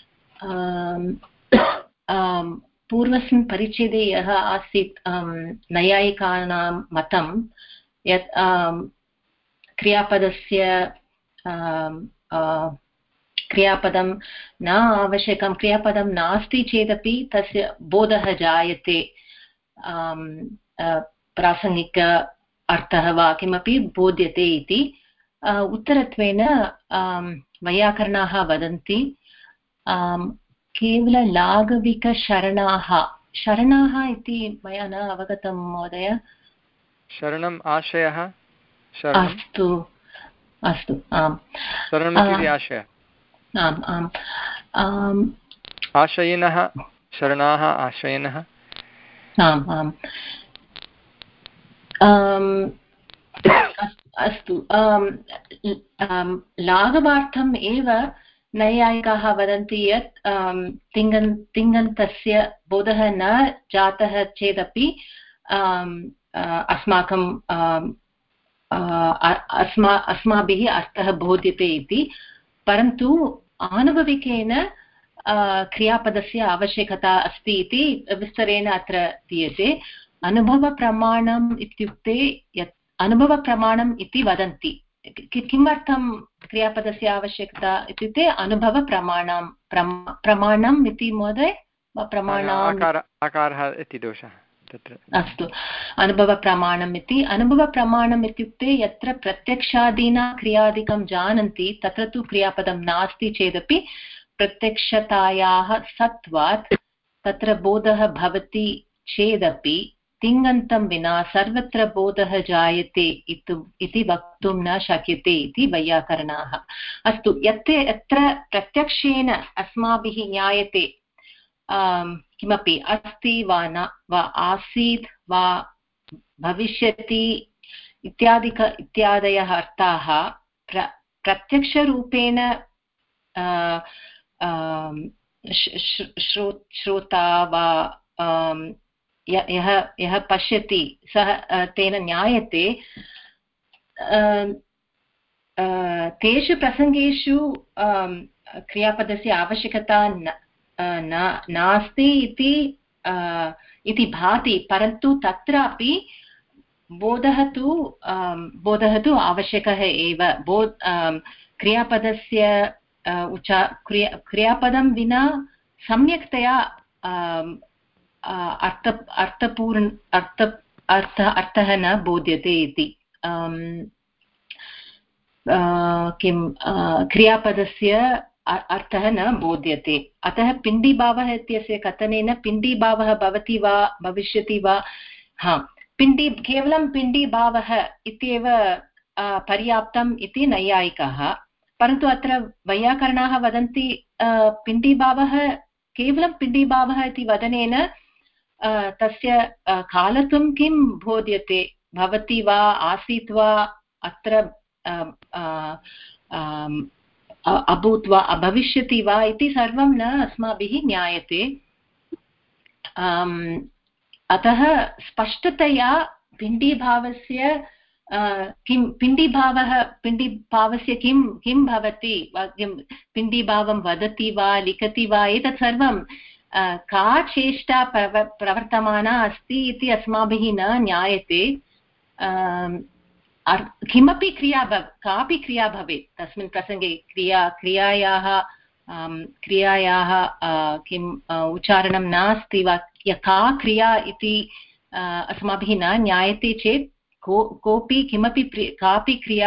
पूर्वस्मिन् परिच्छेदे यः आसीत् नैयायिकानां मतं यत् क्रियापदस्य क्रियापदं न आवश्यकं, क्रियापदं नास्ति चेदपि तस्य बोधः जायते, प्रासङ्गिक अर्थः वा किमपि बोध्यते इति उत्तरत्वेन वैयाकरणाः वदन्ति केवललाघविकशरणाः, शरणाः इति मया न अवगतं महोदय। शरणम् आशयः। अस्तु अस्तु, आम्, शरणमिति आशयः। आम् आम्, आशयिनः शरणाः आशयिनः। आम् आम्, अस्तु, लाघवार्थम् एव नैयायिकाः वदन्ति यत् तिङन् तिङन्तस्य बोधः न जातः चेदपि अस्माकं अस्मा अस्माभिः अर्थः बोध्यते इति, परन्तु आनुभविकेन क्रियापदस्य आवश्यकता अस्ति इति विस्तरेण अत्र दीयते। अनुभवप्रमाणम् इत्युक्ते यत् अनुभवप्रमाणम् इति वदन्ति, किमर्थं क्रियापदस्य आवश्यकता इत्युक्ते अनुभवप्रमाणं प्रमाणम् इति महोदय, आकारः इति दोषः तत्र। अस्तु, अनुभवप्रमाणम् इति, अनुभवप्रमाणम् इत्युक्ते यत्र प्रत्यक्षादीना क्रियादिकं जानन्ति तत्र तु क्रियापदं नास्ति चेदपि प्रत्यक्षतायाः सत्त्वात् तत्र बोधः भवति चेदपि तिङन्तं विना सर्वत्र बोधः जायते इति वक्तुं न शक्यते इति वैयाकरणाः। अस्तु, यत्र यत्र प्रत्यक्षेण अस्माभिः ज्ञायते किमपि अस्ति वा न वा आसीत् वा भविष्यति इत्यादिक इत्यादयः अर्थाः प्र प्रत्यक्षरूपेण श्रोता वा यः यः पश्यति सः तेन ज्ञायते, तेषु प्रसङ्गेषु क्रियापदस्य आवश्यकता नास्ति इति इति भाति, परन्तु तत्रापि बोधः तु बोधः तु आवश्यकः एव। बो क्रियापदस्य उच्चा क्रिया क्रियापदं विना सम्यक्तया अर्थ अर्थपूर्ण अर्थ अर्थ अर्थः न बोध्यते इति। किं क्रियापदस्य अर्थः न बोध्यते। अतः पिण्डीभावः इत्यस्य कथनेन पिण्डीभावः भवति वा भविष्यति वा, हा पिण्डी केवलं पिण्डीभावः इत्येव पर्याप्तम् इति नैयायिकाः, परन्तु अत्र वैयाकरणाः वदन्ति पिण्डीभावः केवलं पिण्डीभावः इति वदनेन तस्य कालत्वं किं बोध्यते, भवति वा आसीत् वा अत्र अभूत् वा अभविष्यति वा इति सर्वं न अस्माभिः ज्ञायते। अतः स्पष्टतया पिण्डीभावस्य किं पिण्डीभावः पिण्डीभावस्य किं किं भवति, किं पिण्डीभावं वदति वा लिखति वा, एतत् सर्वं का चेष्टा प्रव प्रवर्तमाना अस्ति इति अस्माभिः न ज्ञायते। किमपि क्रिया भव कापि क्रिया भवेत् तस्मिन् प्रसङ्गे क्रिया क्रियायाः क्रियायाः किम् उच्चारणं नास्ति वा का क्रिया इति अस्माभिः न ज्ञायते चेत् को कोऽपि किमपि कापि क्रिया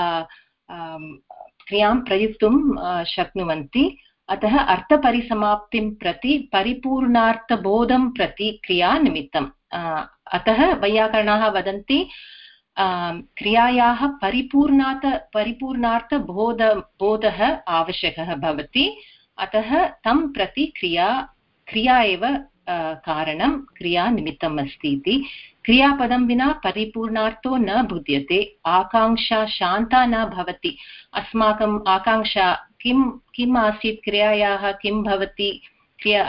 क्रियां प्रयुक्तुं शक्नुवन्ति। अतः अर्थपरिसमाप्तिं प्रति परिपूर्णार्थबोधं प्रति क्रियानिमित्तम्। अतः वैयाकरणाः वदन्ति क्रियायाः परिपूर्णार्थ परिपूर्णार्थबोध बोधः आवश्यकः भवति। अतः तं प्रति क्रिया क्रिया एव कारणं क्रियानिमित्तम् अस्ति इति। क्रियापदं विना परिपूर्णार्थो न बुध्यते। आकाङ्क्षा शान्ता न भवति। अस्माकम् आकाङ्क्षा किं किम् आसीत् क्रियायाः किं भवति क्रिया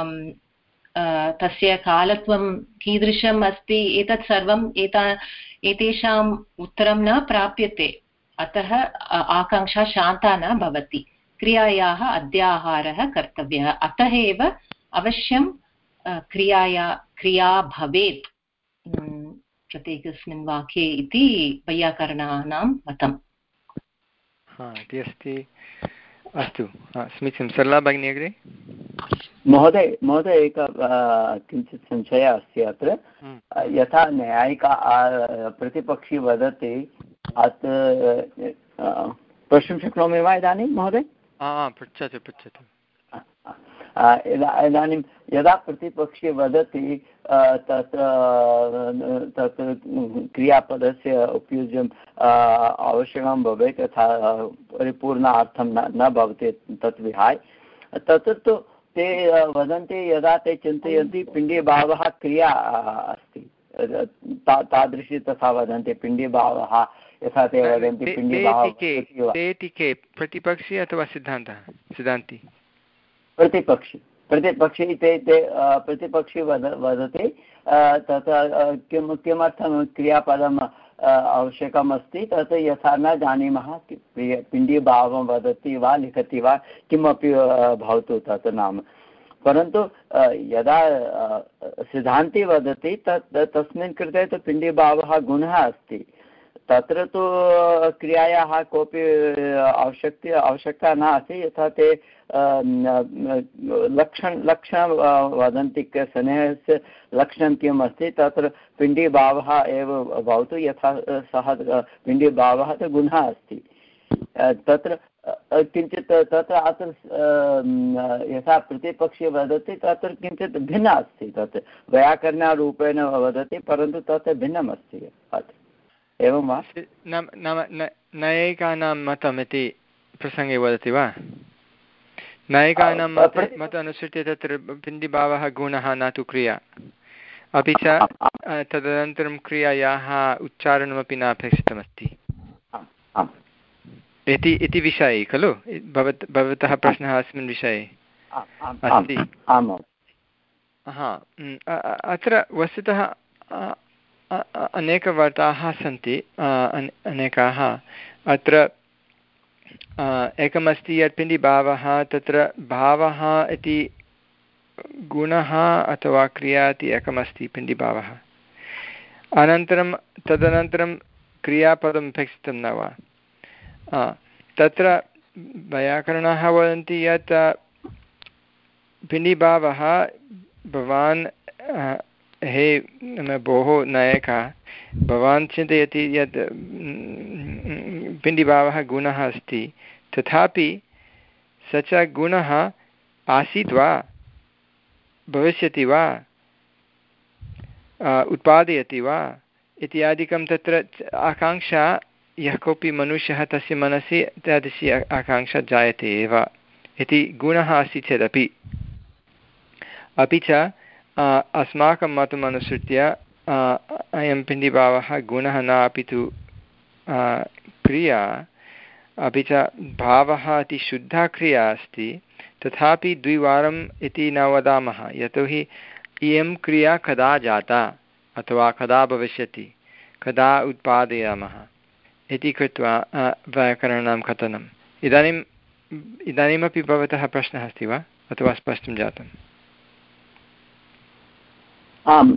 तस्य कालत्वं कीदृशम् अस्ति एतत् सर्वम् एता एतेषाम् उत्तरं न प्राप्यते। अतः आकाङ्क्षा शान्ता न भवति। क्रियायाः अध्याहारः कर्तव्यः। अतः एव अवश्यं क्रियाया क्रिया भवेत् प्रत्येकस्मिन् वाक्ये इति वैयाकरणानां मतम्। इति अस्ति। अस्तु समीचीनं। सरला भगिनी अग्रे। महोदय महोदय एक किञ्चित् संशयः अस्ति अत्र। यथा न्यायिका प्रतिपक्षी वदति अत् प्रष्टुं शक्नोमि वा इदानीं महोदय? पृच्छतु पृच्छतु। इदानीं यदा प्रतिपक्षी वदति तत्र तत्र क्रियापदस्य उपयुज्यम् आवश्यकं भवेत् यथा परिपूर्णार्थं न न भवति तत् विहाय। तत्र तु ते वदन्ति यदा ते चिन्तयन्ति पिण्डीभावः क्रिया अस्ति तादृशी तथा वदन्ति पिण्डीभावः यथा ते वदन्ति पिण्डीभावः। प्रतिपक्षी अथवा सिद्धान्तः? सिद्धान्ति प्रतिपक्षी प्रतिपक्षी ते ते प्रतिपक्षी वद वदति तत्र किं किमर्थं क्रियापदम् आवश्यकम् अस्ति तत् यथा न जानीमः पिण्डीभावं वदति वा लिखति वा किमपि भवतु तत् नाम। परन्तु यदा सिद्धान्ती वदति तत् तस्मिन् कृते तु पिण्डीभावः गुणः अस्ति। तत्र तु क्रियायाः कोऽपि आवश्यकता आवश्यकता नास्ति। यथा ते लक्षण लक्षणं वदन्ति स्नेहस्य लक्षणं किम् अस्ति तत्र पिण्डीभावः एव भवतु यथा सः पिण्डीभावः तु गुणः अस्ति। तत्र किञ्चित् तत्र अत्र यथा प्रतिपक्षी वदति तत्र किञ्चित् भिन्नः अस्ति। तत् वैयाकरणरूपेण वदति परन्तु तत्र भिन्नम् अस्ति। एवं वा? नाम नैयायिकानां मतमिति प्रसङ्गे वदति वा? नैयायिकानां मत अनुसृत्य तत्र पिण्डीभावः गुणः न तु क्रिया। अपि च तदनन्तरं क्रियायाः उच्चारणमपि न अपेक्षितमस्ति इति इति विषये खलु भवत् भवतः प्रश्नः अस्मिन् विषये अस्ति? हा अत्र वस्तुतः अनेकवार्ताः सन्ति अनेकाः। अत्र एकमस्ति यत् पिण्डीभावः तत्र भावः इति गुणः अथवा क्रिया इति एकमस्ति पिण्डीभावः। अनन्तरं तदनन्तरं क्रियापदम् अपेक्षितं न वा? तत्र वैयाकरणाः वदन्ति यत् पिण्डीभावः भवान् हे भोः नायका भवान् चिन्तयति यत् पिण्डीभावः गुणः अस्ति तथापि स च गुणः आसीत् वा भविष्यति वा उत्पादयति वा इत्यादिकं तत्र आकाङ्क्षा यः कोऽपि मनुष्यः तस्य मनसि तादृशी आकाङ्क्षा जायते एव इति गुणः अस्ति चेदपि। अपि च अस्माकं मतम् अनुसृत्य अयं पिण्डीभावः गुणः न अपि तु क्रिया अपि च भावः इति शुद्धा क्रिया अस्ति। तथापि द्विवारम् इति न वदामः यतोहि इयं क्रिया कदा जाता अथवा कदा भविष्यति कदा उत्पादयामः इति कृत्वा वैयाकरणानां कथनम्। इदानीम् इदानीमपि भवतः प्रश्नः अस्ति वा अथवा स्पष्टं जातम्? आम्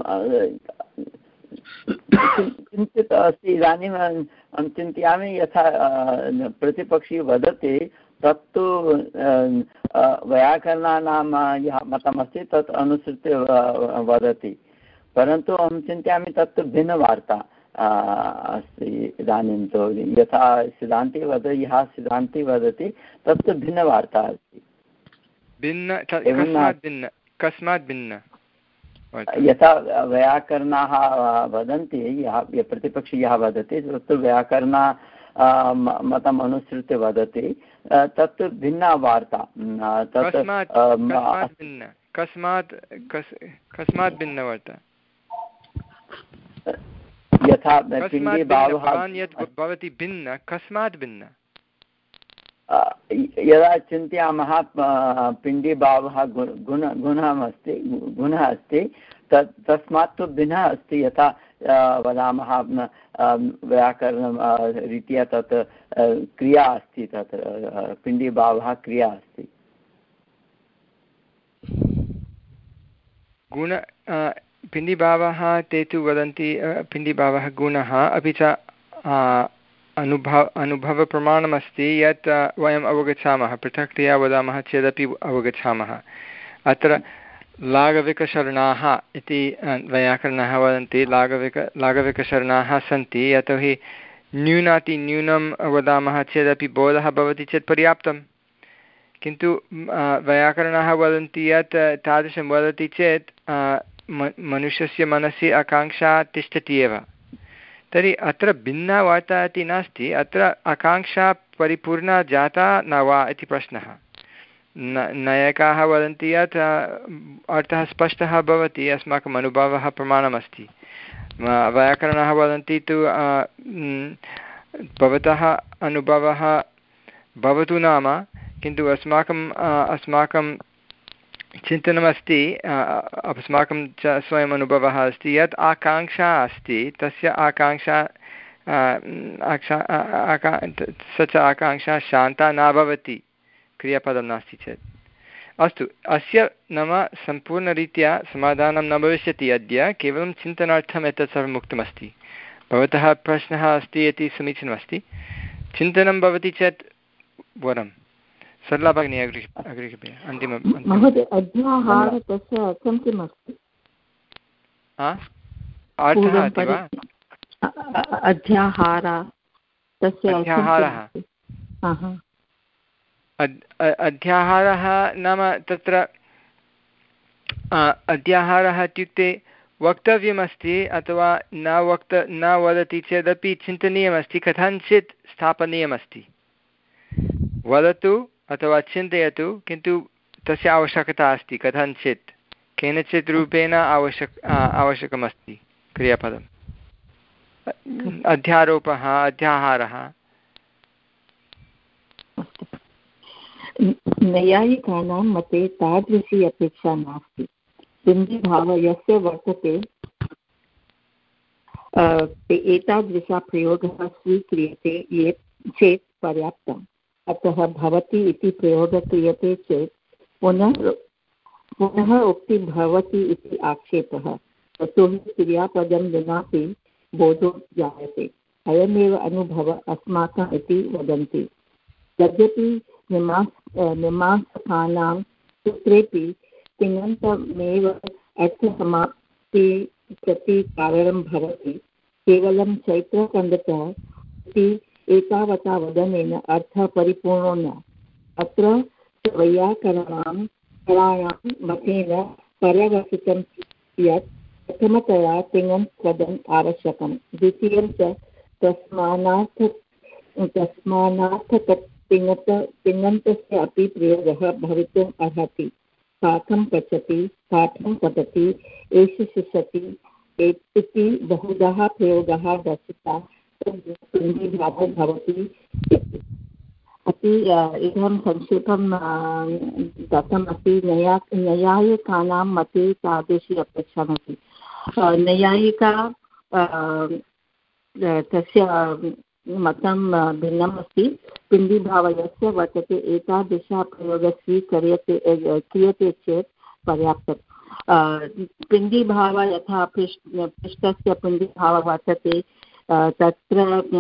किञ्चित् अस्ति इदानीम् अहं चिन्तयामि यथा प्रतिपक्षी वदति तत्तु वैयाकरणानां यः मतमस्ति तत् अनुसृत्य वदति, परन्तु अहं चिन्तयामि तत्तु भिन्नवार्ता अस्ति इदानीं तु यथा सिद्धान्ती वदति यः सिद्धान्ती वदति तत्तु भिन्नवार्ता अस्ति। भिन्न कस्मात् भिन्न कस्मात् भिन्न यथा वैयाकरणाः वदन्ति यः प्रतिपक्षी यः वदति तत्तु व्याकरणा मतम् अनुसृत्य वदति तत् भिन्ना वार्ता। कस्मात् कस्मात् भिन्नवार्ता यथा यत् भवति भिन्न कस्मात् भिन्न यदा चिन्तयामः पिण्डीभावः गुण गुणः अस्ति गुणः अस्ति तत् तस्मात् तु भिन्नः अस्ति यथा वदामः व्याकरणं रीत्या तत् क्रिया अस्ति तत् पिण्डीभावः क्रिया अस्ति। गुण पिण्डीभावः ते तु वदन्ति पिण्डीभावः गुणः अपि च अनुभव अनुभवप्रमाणमस्ति यत् वयम् अवगच्छामः पृथक्तया वदामः चेदपि अवगच्छामः। अत्र लाघविकशरणाः इति वैयाकरणाः वदन्ति लाघविक लाघविकशरणाः सन्ति यतोहि न्यूनातिन्यूनं वदामः चेदपि बोधः भवति चेत् पर्याप्तं, किन्तु वैयाकरणाः वदन्ति यत् तादृशं वदति चेत् मनुष्यस्य मनसि आकाङ्क्षा तिष्ठति एव। तर्हि अत्र भिन्ना वार्ता इति नास्ति, अत्र आकाङ्क्षा परिपूर्णा जाता न वा इति प्रश्नः। नायकाः वदन्ति यत् अर्थः स्पष्टः भवति अस्माकम् अनुभवः प्रमाणमस्ति, वैयाकरणाः वदन्ति तु भवतः अनुभवः भवतु नाम किन्तु अस्माकम् अस्माकं चिन्तनमस्ति अस्माकं च स्वयम् अनुभवः अस्ति यत् आकाङ्क्षा अस्ति तस्य आकाङ्क्षा स च आकाङ्क्षा शान्ता न भवति क्रियापदं नास्ति चेत्। अस्तु अस्य नाम सम्पूर्णरीत्या समाधानं न भविष्यति अद्य, केवलं चिन्तनार्थम् एतत् सर्वम् उक्तमस्ति। भवतः प्रश्नः अस्ति इति समीचीनमस्ति, चिन्तनं भवति चेत् वरं सरला भगिनी अग्रे अग्रे अन्तिम महोदय अध्याहार तस्य अर्थं किम् अस्ति? अर्थः अस्ति वा? अध्याहार तस्य अध्याहारः अध्याहारः नाम तत्र अध्याहारः इत्युक्ते वक्तव्यमस्ति अथवा न वक्त न वदति चेदपि चिन्तनीयमस्ति, कथञ्चित् स्थापनीयमस्ति। वदतु अथवा चिन्तयतु किन्तु तस्य आवश्यकता अस्ति, कथञ्चित् केनचित् रूपेण आवश्यक आवश्यकमस्ति क्रियापदम्। अध्यारोपः अध्याहारः। नैयायिकानां मते तादृशी अपेक्षा नास्ति। पिण्डीभावः यस्य वर्तते एतादृशः प्रयोगः स्वीक्रियते चेत् पर्याप्तम्। अतः भवति इति प्रयोगः क्रियते चेत् पुनः पुनः उक्ति भवति इति आक्षेपः, यतोहि क्रियापदं विनापि बोधो जायते। अयमेव अनुभवः अस्माकम् इति वदन्ति। यद्यपि मीमांस मीमांसकानां सूत्रेपि तिङन्तमेव अर्थसमाप्ति प्रति कारणं भवति, केवलं चैत्रखण्डतः इति एतावता वदनेन अर्थः परिपूर्णो न। अत्र वैयाकरणां कराणां मतेन पर्यवसितं यत् प्रथमतया तिङन्त पदम् आवश्यकं, द्वितीयं च तस्मानार्थ तस्मानार्थक तिङत तिङन्तस्य अपि प्रयोगः भवितुम् अर्हति। पाठं पठति पाठं पठति एष शिक्षति इति बहुधा प्रयोगाः दर्शिताः पिण्डीभावो भवति अपि। इदं संक्षेपं दत्तमस्ति। नैया नैयायिकानां मते तादृशी अपेक्षा नास्ति। नैयायिका तस्य मतं भिन्नम् अस्ति। पिण्डीभावः यस्य वर्तते एतादृशः प्रयोगः स्वीक्रियते क्रियते चेत् पर्याप्तम्। पिण्डीभावः यथा पृष्ठ पृष्ठस्य पिण्डीभावः वर्तते तत्र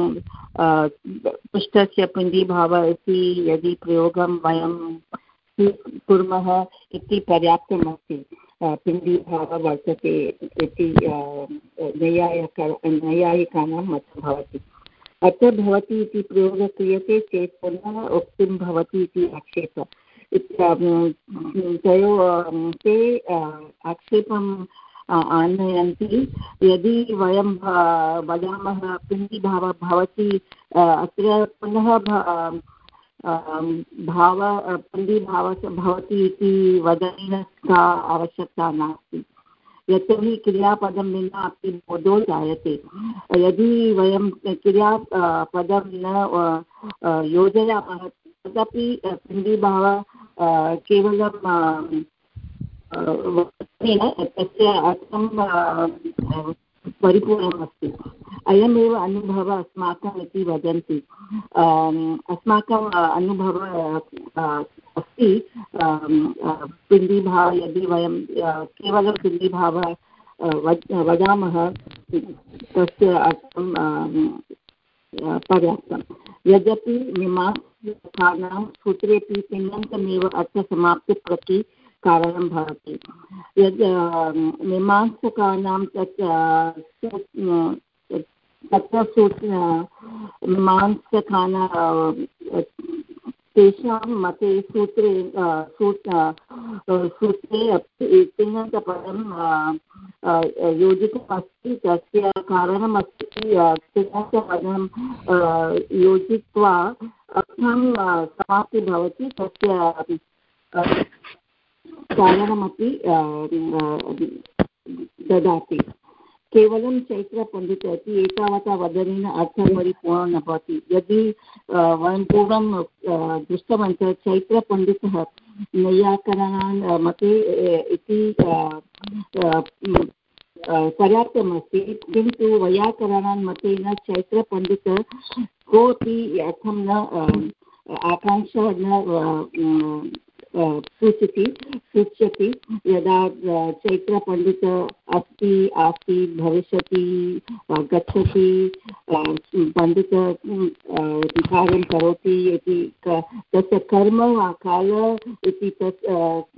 पृष्ठस्य पिण्डीभावः इति यदि प्रयोगं वयं कुर्मः इति पर्याप्तमस्ति। पिण्डीभावः वर्तते इति नैयायिक नैयायिकानां मतं भवति। अत्र भवति इति प्रयोगः क्रियते चेत् पुनः उक्तिं भवति इति आक्षेपः। तयो ते आक्षेपं आनयन्ति। यदि वयं वदामः पिण्डीभावः भवति अत्र पुनः भाव पिण्डीभावः भवति इति वदनेन का आवश्यकता नास्ति। यतोहि क्रियापदं विना अपि बोधो जायते। यदि वयं क्रियापदं न योजयामः तदपि पिण्डीभावः केवलं तस्य अर्थं परिपूर्णमस्ति। अयमेव अनुभवः अस्माकम् इति वदन्ति। अस्माकम् अनुभवः अस्ति पिण्डीभावः यदि वयं केवलं पिण्डीभावः वदामः तस्य अर्थं पर्याप्तं। यद्यपि मीमांसकानां सूत्रेपि तिङन्तमेव अर्थसमाप्तिप्रति कारणं भवति। यद् मीमांसकानां तत् तत्र सूत्र मीमांसकानां तेषां मते सूत्रे सूत्रे तिङन्तपदं योजितमस्ति। तस्य कारणमस्ति तिङन्तपदं योजित्वा अर्थं समाप्तिः भवति। तस्य कारणमपि ददाति। केवलं चैत्रपण्डितः इति एतावता वदनेन अर्थः परिपूर्णः न भवति। यदि वयं पूर्वं दृष्टवन्तः चैत्रपण्डितः नैयायिकानां मते इति पर्याप्तमस्ति, किन्तु वैयाकरणानां मतेन चैत्रपण्डितः कोऽपि अर्थं न आकाङ्क्षा न सूचति सूच्यति। यदा चैत्रपण्डितः अस्ति आसीत् भविष्यति गच्छति पण्डितः कार्यं करोति इति तस्य कर्म वा काल इति तत्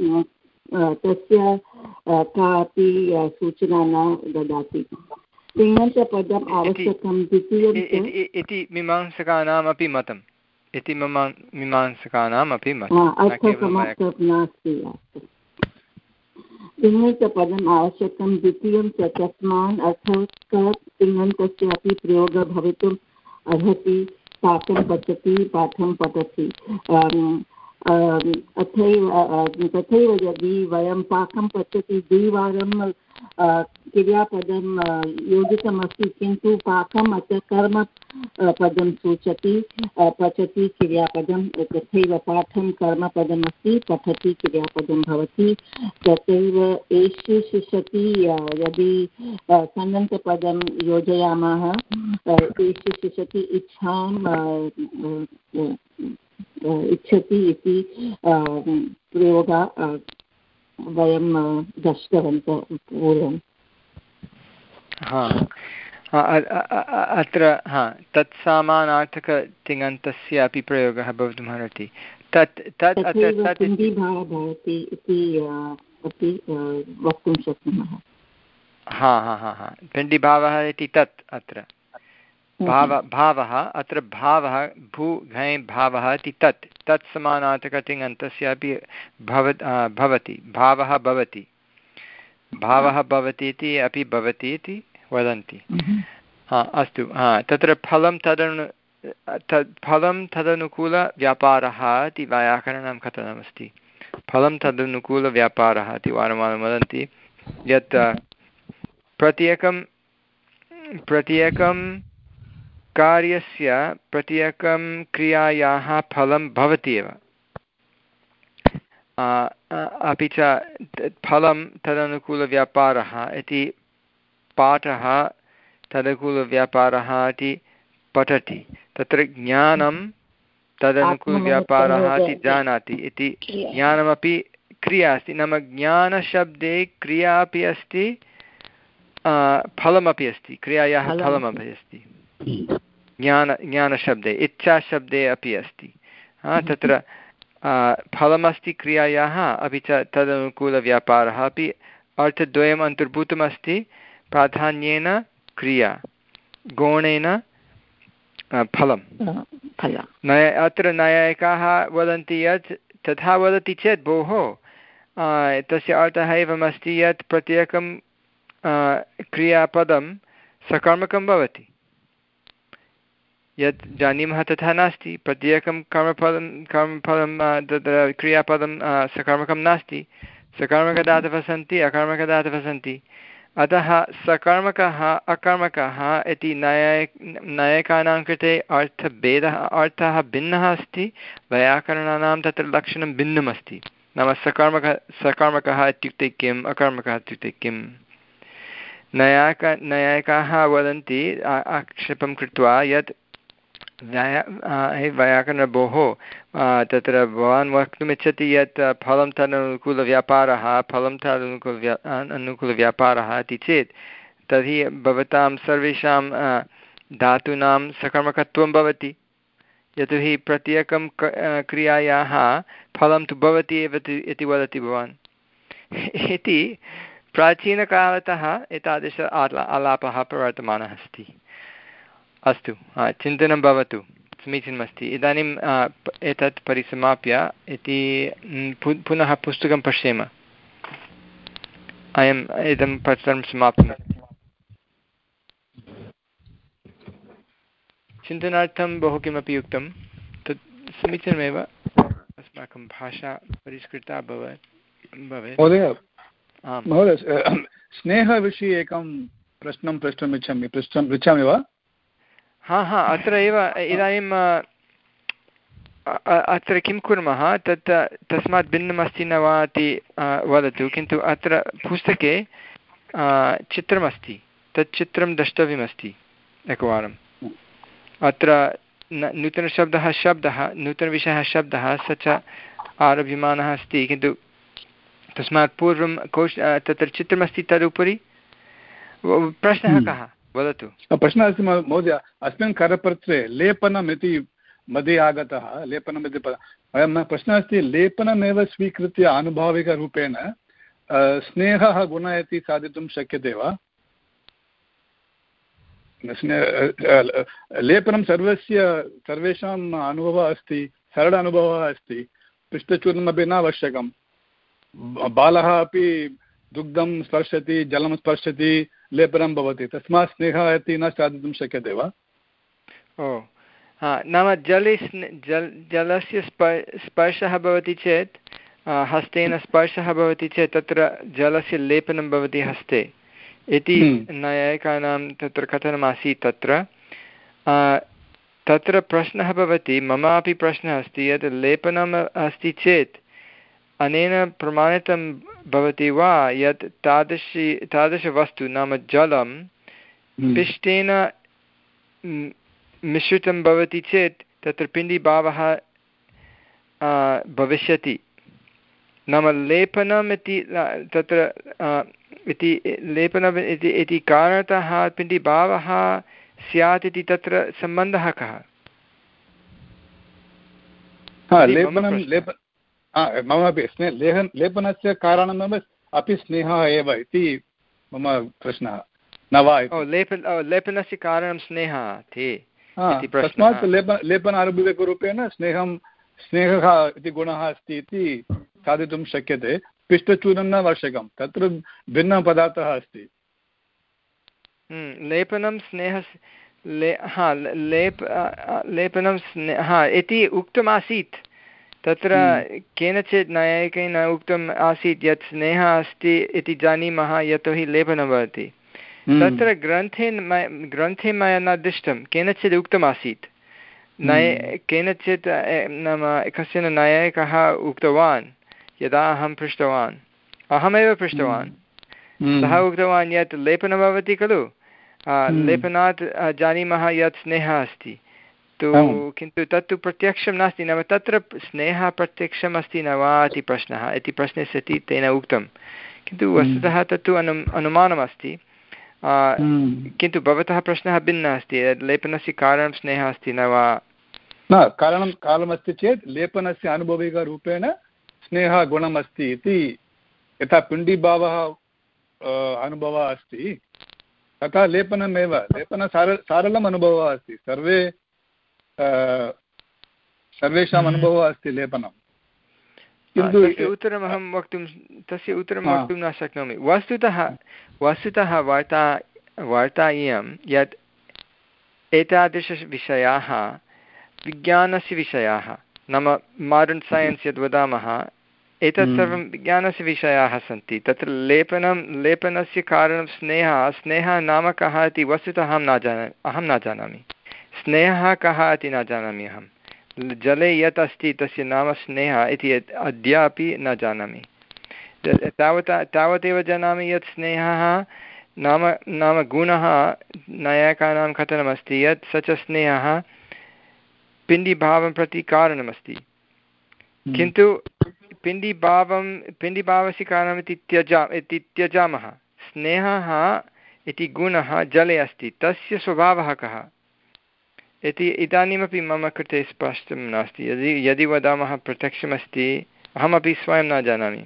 तस्य कापि सूचना न ददाति। तिङन्तपदम् आवश्यकं द्वितीयं इति मीमांसकानामपि मतम् इति मम मीमांसकानाम् अपि नास्ति। तिङन्तपदम् आवश्यकं द्वितीयं च तस्मान् अर्थः तिङन्तस्य अपि प्रयोगः भवितुम् अर्हति। पाठं पठति पाठं पठति अथैव तथैव यदि वयं पाकं पठति द्विवारं क्रियापदं योजितमस्ति किन्तु पाकम् अत्र कर्मपदं सूचति। पठति क्रियापदं तथैव पाठं कर्मपदमस्ति पठति क्रियापदं भवति। तथैव एषि शिष्यति यदि सन्दन्तपदं योजयामः एषि शिष्यति इच्छां इच्छति इति प्रयोगः वयं दृष्टवन्तः पूर्वं। हा अत्र हा तत्सामानार्थकतिङन्तस्य अपि प्रयोगः भवितुम् अर्हति। तत् तत् पिण्डीभावः भवति इति अपि वक्तुं शक्नुमः। हा हा हा हा पिण्डीभावः इति तत् अत्र भाव भावः अत्र भावः भू घञ् भावः इति तत् तत् समानार्थकतिङन्तस्य अपि भव भवति भावः भवति भावः भवति इति अपि भवति इति वदन्ति। हा अस्तु हा तत्र फलं तदनु तद् फलं तदनुकूलव्यापारः इति वैयाकरणां कथनमस्ति। फलं तदनुकूलव्यापारः इति वारं वारं वदन्ति यत् प्रत्येकं प्रत्येकं कार्यस्य प्रत्येकं क्रियायाः फलं भवति एव। अपि च फलं तदनुकूलव्यापारः इति पाठः तदनुकूलव्यापारः इति पठति। तत्र ज्ञानं तदनुकूलव्यापारः इति जानाति इति ज्ञानमपि क्रिया अस्ति, नाम ज्ञानशब्दे क्रिया अपि अस्ति फलमपि अस्ति, क्रियायाः फलमपि अस्ति। ज्ञान ज्ञानशब्दे इच्छाशब्दे अपि अस्ति, तत्र फलमस्ति क्रियायाः, अपि च तदनुकूलव्यापारः अपि, अर्थद्वयम् अन्तर्भूतमस्ति। प्राधान्येन क्रिया, गौणेन फलं। नय अत्र नैयायिकाः वदन्ति यत् तथा वदति चेत् भोः तस्य अर्थः एवमस्ति यत् प्रत्येकं क्रियापदं सकर्मकं भवति। यत् जानीमः तथा नास्ति, प्रत्येकं कर्मफलं कर्मफलं तत्र क्रियापदं सकर्मकं नास्ति। सकर्मकदातवः सन्ति, अकर्मकदातवः सन्ति। अतः सकर्मकः अकर्मकः इति न्यायिक न्यायिकानां कृते अर्थभेदः अर्थः भिन्नः अस्ति। वैयाकरणानां तत्र लक्षणं भिन्नम् अस्ति। नाम सकर्मकः सकर्मकः इत्युक्ते किम्, अकर्मकः इत्युक्ते किम्। न्यायिक न्यायिकाः वदन्ति आक्षेपं कृत्वा यत् वैयाकरणभोः तत्र भवान् वक्तुमिच्छति यत् फलं तदनुकूलव्यापारः फलं तदनुकूलव्या अनुकूलव्यापारः इति चेत् तर्हि भवतां सर्वेषां धातूनां सकर्मकत्वं भवति, यतोहि प्रत्येकं क्रियायाः फलं तु भवति एव इति वदति भवान् इति प्राचीनकालतः एतादृश आलापः प्रवर्तमानः अस्ति। अस्तु, चिन्तनं भवतु, समीचीनमस्ति। इदानीम् एतत् परिसमाप्य इति पुनः पुस्तकं पश्येम। अयम् इदं पत्रं समाप्तं। चिन्तनार्थं बहु किमपि उक्तं, तत् समीचीनमेव। अस्माकं भाषा परिष्कृता भवेत् भवेत् महोदय, स्नेहविषये एकं प्रश्नं प्रष्टुम् इच्छामि पृष्टं पृच्छामि वा? हा हा अत्र एव इदानीम् अत्र किं कुर्मः, तत् तस्मात् भिन्नमस्ति न वा इति वदतु। किन्तु अत्र पुस्तके चित्रमस्ति, तत् चित्रं द्रष्टव्यमस्ति एकवारम्। अत्र नूतनशब्दः शब्दः नूतनविषयः शब्दः स च आरभ्यमानः अस्ति, किन्तु तस्मात् पूर्वं कोश तत्र चित्रमस्ति, तदुपरि प्रश्नः कः वदतु। प्रश्नः अस्ति महोदय, अस्मिन् करपत्रे लेपनम् इति मध्ये आगतः, लेपनम् इति वयं प्रश्नः अस्ति, लेपनमेव स्वीकृत्य आनुभाविकरूपेण स्नेहः गुणः इति साधितुं शक्यते वा? लेपनं सर्वस्य सर्वेषाम् अनुभवः अस्ति, सरल अनुभवः अस्ति, पिष्टचूर्णमपि न आवश्यकं। बालः अपि दुग्धं स्पर्शति, जलं स्पर्शति, लेपनं भवति, तस्मात् स्नेहः इति न साधितुं शक्यते वा? ओ हा, नाम जले जल जलस्य स्पर्शः भवति चेत्, हस्तेन स्पर्शः भवति चेत् तत्र जलस्य लेपनं भवति हस्ते इति नैयायिकानां तत्र कथनमासीत्। तत्र तत्र प्रश्नः भवति, ममापि प्रश्नः अस्ति, यत् लेपनम् अस्ति चेत् अनेन प्रमाणितं भवति वा यत् तादृशी तादृशवस्तु नाम जलं पिष्टेन मिश्रितं भवति चेत् तत्र पिण्डीभावः भविष्यति। नाम लेपनम् इति तत्र इति लेपनम् इति इति कारणतः पिण्डीभावः स्यात् इति तत्र सम्बन्धः कः? लेपनं लेप ममापि स्ने लेहन लेपनस्य कारणमेव अपि स्नेहः एव इति मम प्रश्नः न वा? लेपन लेपनस्य कारणं स्नेहः ते, तस्मात् लेप लेपनानुभूतिरूपेण स्नेहं स्नेहः इति गुणः अस्ति इति साधितुं शक्यते। पिष्टचूर्णं न आवश्यकं, तत्र भिन्नः पदार्थः अस्ति। लेपनं स्नेह ले हा लेप लेपनं स्नेह इति उक्तमासीत्। तत्र केनचित् नैयायिकेन उक्तम् आसीत् यत् स्नेहः अस्ति इति जानीमः यतोहि लेपनं भवति। तत्र ग्रन्थे ग्रन्थे मया न दृष्टं, केनचित् उक्तमासीत्। नय केनचित् नाम कश्चन नैयायिकः उक्तवान्, यदा अहं पृष्टवान् अहमेव पृष्टवान् सः उक्तवान् यत् लेपनं भवति खलु, लेपनात् जानीमः यत् स्नेहः अस्ति। तु किन्तु तत्तु प्रत्यक्षं नास्ति नाम तत्र स्नेहः प्रत्यक्षम् अस्ति न वा इति प्रश्नः इति प्रश्ने सति तेन उक्तं किन्तु वस्तुतः तत्तु अनु अनुमानमस्ति किन्तु भवतः प्रश्नः भिन्नः अस्ति लेपनस्य कारणं स्नेहः अस्ति न वा न कारणं कारणमस्ति चेत् लेपनस्य अनुभविकरूपेण स्नेहः गुणमस्ति इति यथा पिण्डीभावः अनुभवः अस्ति तथा लेपनमेव लेपन सार सारलम् अनुभवः अस्ति सर्वे सर्वेषाम् अनुभवः अस्ति लेपनं किन्तु तस्य उत्तरम् अहं वक्तुं तस्य उत्तरं वक्तुं न शक्नोमि वस्तुतः वस्तुतः वार्ता वार्ता इयं यत् एतादृशविषयाः विज्ञानस्य विषयाः नाम माडर्न् सैन्स् यद् वदामः एतत् सर्वं विज्ञानस्य विषयाः सन्ति तत्र लेपनं लेपनस्य कारणं स्नेहः स्नेहः नाम कः इति वस्तुतः अहं न जानामि अहं न जानामि स्नेहः कः इति न जानामि अहं जले यत् अस्ति तस्य नाम स्नेहः इति अद्यापि न जानामि तावता तावदेव जानामि यत् स्नेहः नाम नाम गुणः नायकानां कथनमस्ति यत् स च स्नेहः पिण्डीभावं प्रति कारणमस्ति किन्तु पिण्डीभावं पिण्डीभावस्य कारणमिति त्यजा इति त्यजामः स्नेहः इति गुणः जले अस्ति तस्य स्वभावः कः इति इदानीमपि मम कृते स्पष्टं नास्ति यदि यदि वदामः प्रत्यक्षमस्ति अहमपि स्वयं न जानामि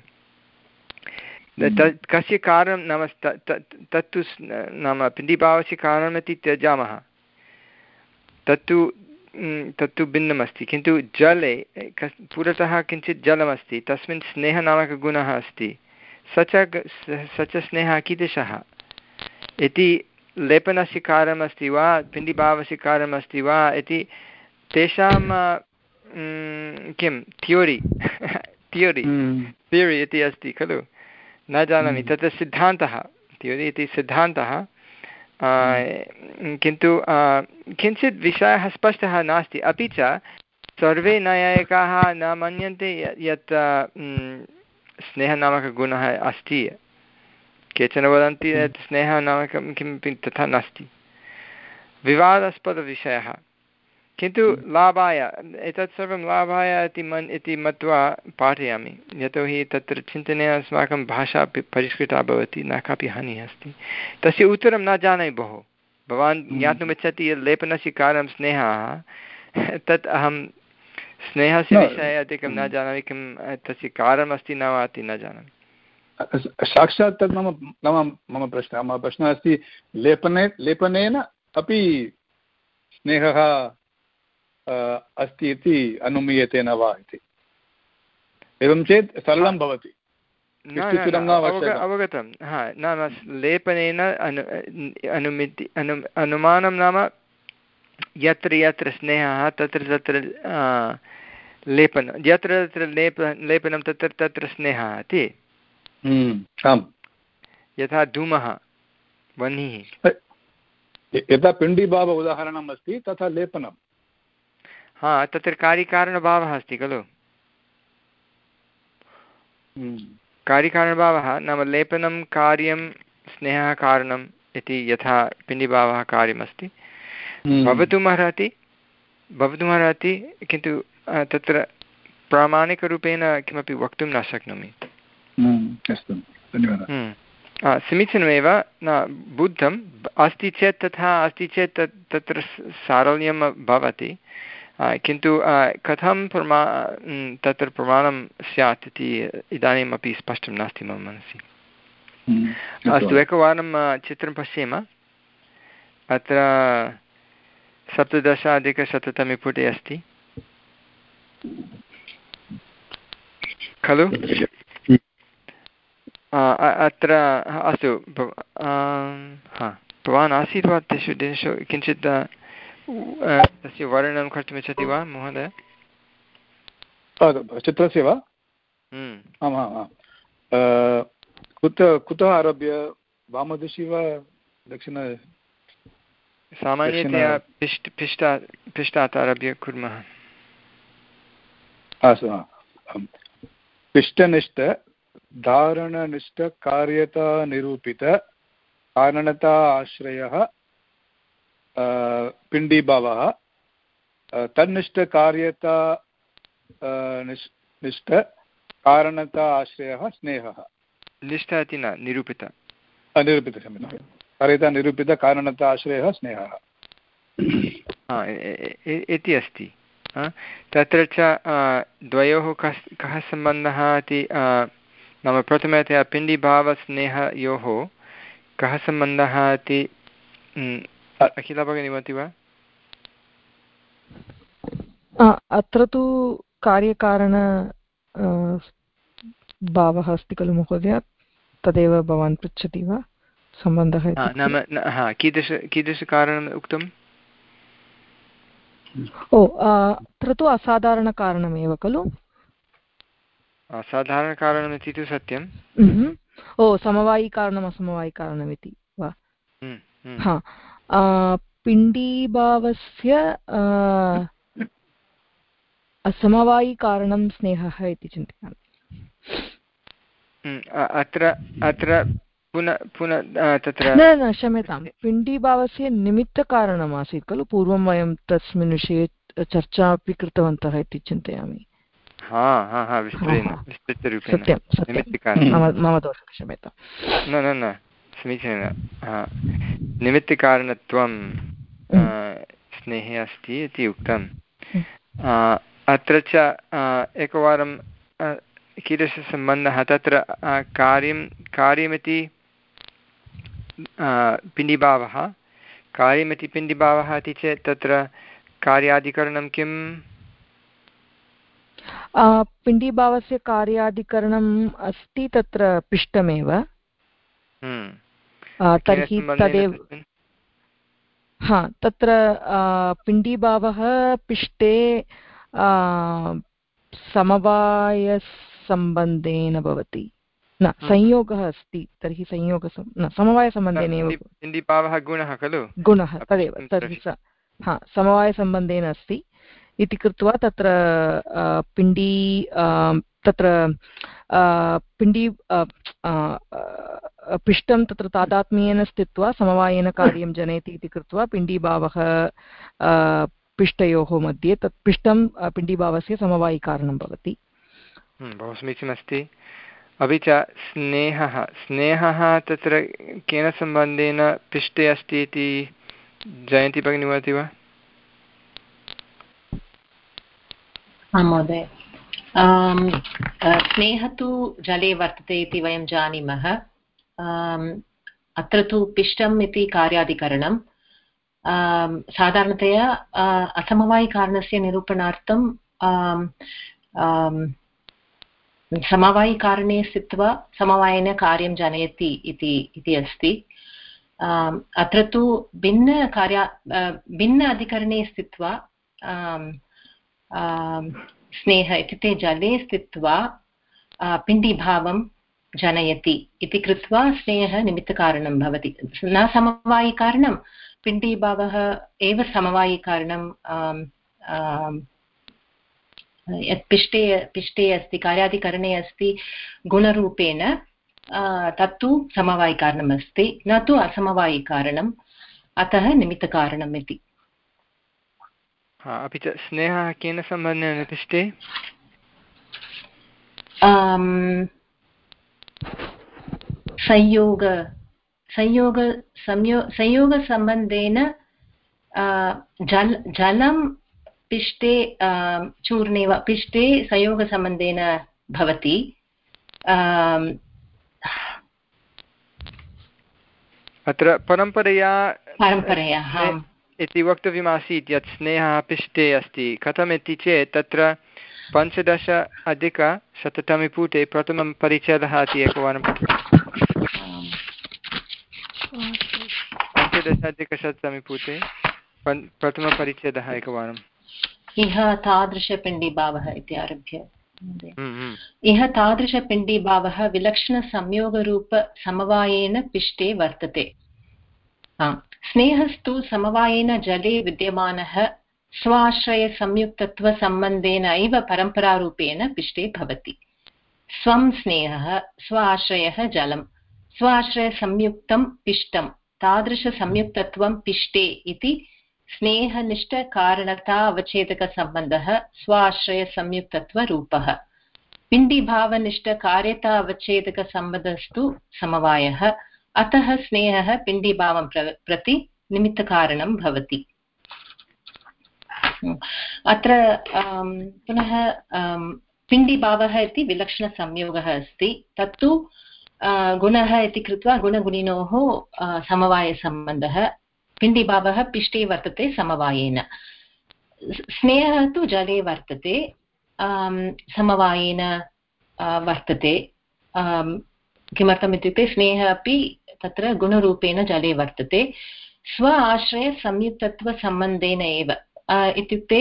तत् कस्य कारणं नाम तत्तु नाम पिण्डीभावस्य कारणमिति त्यजामः तत्तु तत्तु भिन्नमस्ति किन्तु जले पुरतः किञ्चित् जलमस्ति तस्मिन् स्नेहनामकगुणः अस्ति स च स च स्नेहः कीदृशः इति लेपनस्य कारणमस्ति वा पिण्डीभावस्य कारणमस्ति वा इति तेषां किं थियोरि थियोरि थियोरि इति अस्ति खलु न जानामि तत्र सिद्धान्तः थियोरि इति सिद्धान्तः किन्तु किञ्चित् विषयः स्पष्टः नास्ति अपि च सर्वे नैयायिकाः न मन्यन्ते यत् स्नेहनामकगुणः अस्ति केचन वदन्ति यत् स्नेहः नामकं किमपि तथा नास्ति विवादास्पदविषयः किन्तु लाभाय एतत् सर्वं लाभाय इति मन् इति मत्वा पाठयामि यतोहि तत्र चिन्तने अस्माकं भाषा परिष्कृता भवति न कापि हानिः अस्ति तस्य उत्तरं न जानामि भोः भवान् ज्ञातुमिच्छति यत् लेपनस्य कारणं स्नेहः तत् अहं स्नेहस्य विषये अधिकं न जानामि किं तस्य कारणमस्ति न वा इति न जानामि साक्षात् तद् मम नाम मम प्रश्नः मम प्रश्नः अस्ति लेपने लेपनेन अपि स्नेहः अस्ति इति अनुमीयते न वा इति एवं चेत् सरलं भवति अवगतं हा नाम लेपनेन अनु अनुमिति अनु अनुमानं नाम यत्र यत्र स्नेहः तत्र तत्र लेपनं यत्र तत्र लेप लेपनं तत्र तत्र स्नेहः इति आम् यथा धूमः वह्निः यथा पिण्डीभाव उदाहरणम् अस्ति तथा लेपनं हा तत्र कार्यकारणभावः अस्ति खलु कार्यकारणभावः नाम लेपनं कार्यं स्नेहः कारणम् इति यथा पिण्डीभावः कार्यमस्ति भवितुमर्हति भवितुमर्हति किन्तु तत्र प्रामाणिकरूपेण किमपि वक्तुं न शक्नोमि अस्तु धन्यवादः समीचीनमेव न बुद्धम् अस्ति चेत् तथा अस्ति चेत् तत् तत्र सारल्यं भवति किन्तु कथं प्रमा तत्र प्रमाणं स्यात् इति इदानीमपि स्पष्टं नास्ति मम मनसि अस्तु एकवारं चित्रं पश्येम अत्र सप्तदशाधिकशततमे पुटे अस्ति खलु अत्र अस्तु हा भवान् आसीत् वा तेषु दिनेषु किञ्चित् तस्य वर्णनं कर्तुमिच्छति वा महोदय चित्रस्य वा आम् आम् आम् कुत कुतः आरभ्य वामदिशि वा दक्षिण सामान्यतया पिष्ट पिष्टात् पिष्टात् आरभ्य कुर्मः अस्तु पिष्टनिष्ठ धारणनिष्ठकार्यता निरूपित कारणता आश्रयः पिण्डीभावः तन्निष्ठकार्यता निष्ठकारणता आश्रयः स्नेहः। निष्ठा इति न निरूपित निरूपित क्षम्यतां कार्यता निरूपितकारणता आश्रयः स्नेहः इति अस्ति। तत्र च द्वयोः कः कः सम्बन्धः इति नाम प्रथमतया पिण्डिभावस्नेहयोः कः सम्बन्धः इति अखिला भगिनी वदति वा? अत्र तु कार्यकारण भावः अस्ति खलु महोदय, तदेव भवान् पृच्छति वा सम्बन्धः? नाम हा कीदृश कीदृशकारणम् उक्तम्? ओ अत्र तु असाधारणकारणमेव खलु। असाधारणकारणमिति तु सत्यं। ओ समवायिकारणम् असमवायिकारणमिति वा? हा पिण्डीभावस्य असमवायिकारणं स्नेहः इति चिन्तयामि। अत्र अत्र पुनः पुनः तत्र न न क्षम्यतां, पिण्डीभावस्य निमित्तकारणमासीत् खलु, पूर्वं वयं तस्मिन् विषये चर्चा अपि कृतवन्तः इति चिन्तयामि। सत्यं सत्यं मम दोषः, क्षम्यतां। न न न समीचीनं। निमित्तकारणत्वं स्नेहे अस्ति इति उक्तम्। अत्र च एकवारं कीदृशसम्बन्धः तत्र कार्यं कार्यमिति पिण्डिभावः कार्यमिति पिण्डिभावः इति चेत् तत्र कार्याधिकरणं किम्? पिण्डीभावस्य कार्याधिकरणम् अस्ति तत्र पिष्टमेव। तर्हि तदेव हा तत्र पिण्डीभावः पिष्टे समवायसम्बन्धेन भवति, न संयोगः अस्ति, तर्हि संयोग न समवायसम्बन्धेन एव। पिण्डीभावः गुणः खलु, गुणः तदेव, तर्हि स हा समवायसम्बन्धेन अस्ति इति कृत्वा तत्र पिण्डी तत्र पिण्डी पिष्टं तत्र तादात्म्येन स्थित्वा समवायेन कार्यं जनयति इति कृत्वा पिण्डीभावः पिष्टयोः मध्ये तत् पिष्टं पिण्डीभावस्य समवायिकारणं भवति। बहु समीचीनमस्ति। अपि च स्नेहः स्नेहः तत्र केन सम्बन्धेन पिष्टे अस्ति इति जयन्ती भगिनी वदति वा? आं महोदय, स्नेहः तु जले वर्तते इति वयं जानीमः। अत्र तु पिष्टम् इति कार्याधिकरणं। साधारणतया असमवायिकारणस्य निरूपणार्थं समवायिकारणे स्थित्वा समवायेन कार्यं जनयति इति अस्ति। अत्र तु भिन्नकार्य भिन्न अधिकरणे स्थित्वा स्नेह इत्युक्ते जले स्थित्वा पिण्डीभावं जनयति इति कृत्वा स्नेहः निमित्तकारणं भवति, न समवायिकारणं। पिण्डीभावः एव समवायिकारणं यत् पिष्टे पिष्टे अस्ति, कार्याधिकरणे अस्ति गुणरूपेण, तत्तु समवायिकारणम् अस्ति, न तु असमवायिकारणम्, अतः निमित्तकारणम् इति। अपि च स्नेहः केन सम्बन्धेन पिष्टे? संयोग संयोग संयो संयोगसम्बन्धेन जल जलं पिष्टे चूर्णे वा पिष्टे संयोगसम्बन्धेन भवति। अत्र परम्परया परम्परया इति वक्तव्यमासीत् यत् स्नेहः पिष्टे अस्ति। कथमिति चेत् तत्र पञ्चदश अधिकशततमे पुटे प्रथमं परिच्छेदः इति एकवारं पञ्चदश अधिकशततमे पुटे प्रथमपरिच्छेदः एकवारम्। इह तादृशपिण्डीभावः इति आरभ्य इह तादृशपिण्डीभावः विलक्षणसंयोगरूपसमवायेन पिष्टे वर्तते। स्नेहस्तु समवायेन जले विद्यमानः स्वाश्रयसंयुक्तत्वसम्बन्धेन एव परम्परारूपेण पिष्टे भवति। स्वं स्नेहः, स्व आश्रयः जलं, स्वाश्रयसंयुक्तं पिष्टं, तादृशसंयुक्तत्वं पिष्टे इति स्नेहनिष्ठकारणता अवच्छेदकसम्बन्धः स्वाश्रयसंयुक्तत्वरूपः। पिण्डीभावनिष्ठकार्यता अवच्छेदकसम्बन्धस्तु समवायः, अतः स्नेहः पिण्डीभावं प्र प्रति निमित्तकारणं भवति। अत्र पुनः पिण्डीभावः इति विलक्षणसंयोगः अस्ति, तत्तु गुणः इति कृत्वा गुणगुणिनोः समवायसम्बन्धः। पिण्डीभावः पिष्टे वर्तते समवायेन, स्नेहः तु जले वर्तते समवायेन वर्तते। किमर्थम् इत्युक्ते स्नेहः अपि तत्र गुणरूपेण जले वर्तते, स्व आश्रयसंयुक्तत्वसम्बन्धेन एव। इत्युक्ते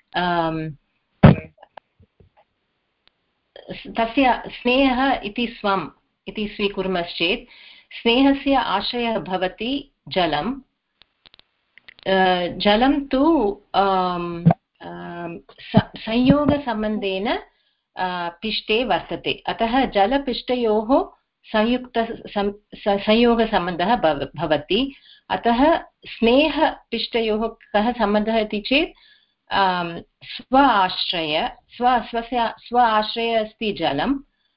तस्य स्नेहः इति स्वम् इति स्वीकुर्मश्चेत् स्नेहस्य आश्रयः भवति जलं। जलं तु संयोगसम्बन्धेन पिष्टे वर्तते, अतः जलपिष्टयोः संयुक्त संयोगसम्बन्धः भवति। अतः स्नेहपिष्टयोः कः सम्बन्धः इति चेत् स्व आश्रय स्व स्वस्य स्व आश्रय अस्ति जलं,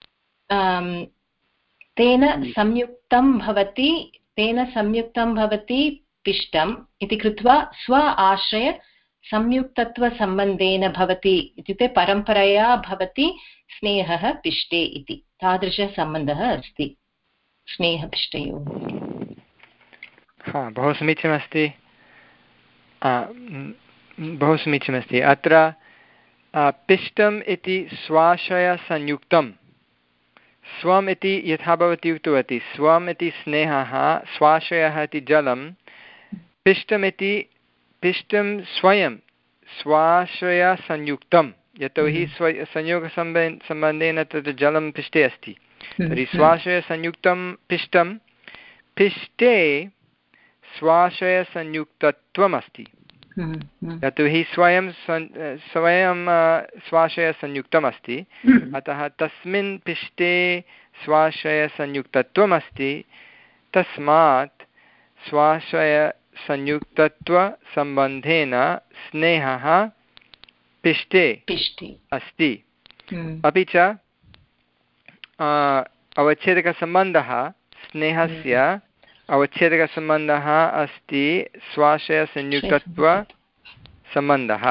तेन संयुक्तं भवति तेन संयुक्तं भवति पिष्टम् इति कृत्वा स्व आश्रय संयुक्तत्वसम्बन्धेन भवति, इत्युक्ते परम्परया भवति स्नेहः पिष्टे इति। तादृशसम्बन्धः अस्ति स्नेहपिष्टयोः। हा, बहु समीचीनमस्ति, बहु समीचीनमस्ति। अत्र पिष्टम् इति स्वाश्रयसंयुक्तं, स्वम् इति यथा भवती उक्तवती, स्वम् इति स्नेहः, स्वाश्रयः इति जलं, पिष्टमिति पिष्टं स्वयं स्वाश्रयसंयुक्तं, यतोहि स्व संयोगसम्बन्ध सम्बन्धेन तत्र जलं पिष्टे अस्ति। तर्हि स्वाश्रयसंयुक्तं पिष्टं, पिष्टे स्वाश्रयसंयुक्तत्वमस्ति, यतोहि स्वयं स्वयं स्वाश्रयसंयुक्तमस्ति, अतः तस्मिन् पिष्टे स्वाश्रयसंयुक्तत्वमस्ति, तस्मात् स्वाश्रय संयुक्तत्वसम्बन्धेन स्नेहः पिष्टे अस्ति। अपि च अवच्छेदकसम्बन्धः, स्नेहस्य अवच्छेदकसम्बन्धः अस्ति स्वाश्रयसंयुक्तत्वसम्बन्धः।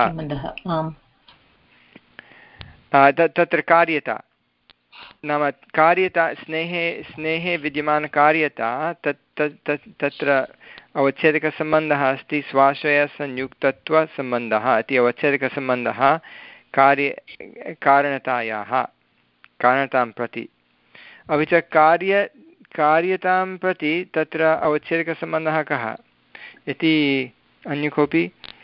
तत्र कार्यता नाम कार्यता, स्नेहे स्नेहे विद्यमानकार्यता, तत् तत् तत्र अवच्छेदकसम्बन्धः अस्ति स्वाश्रयसंयुक्तत्वसम्बन्धः इति अवच्छेदकसम्बन्धः कार्य कारणतायाः कारणतां प्रति। अपि च कार्य कार्यतां प्रति तत्र अवच्छेदकसम्बन्धः कः इति अन्य कोऽपि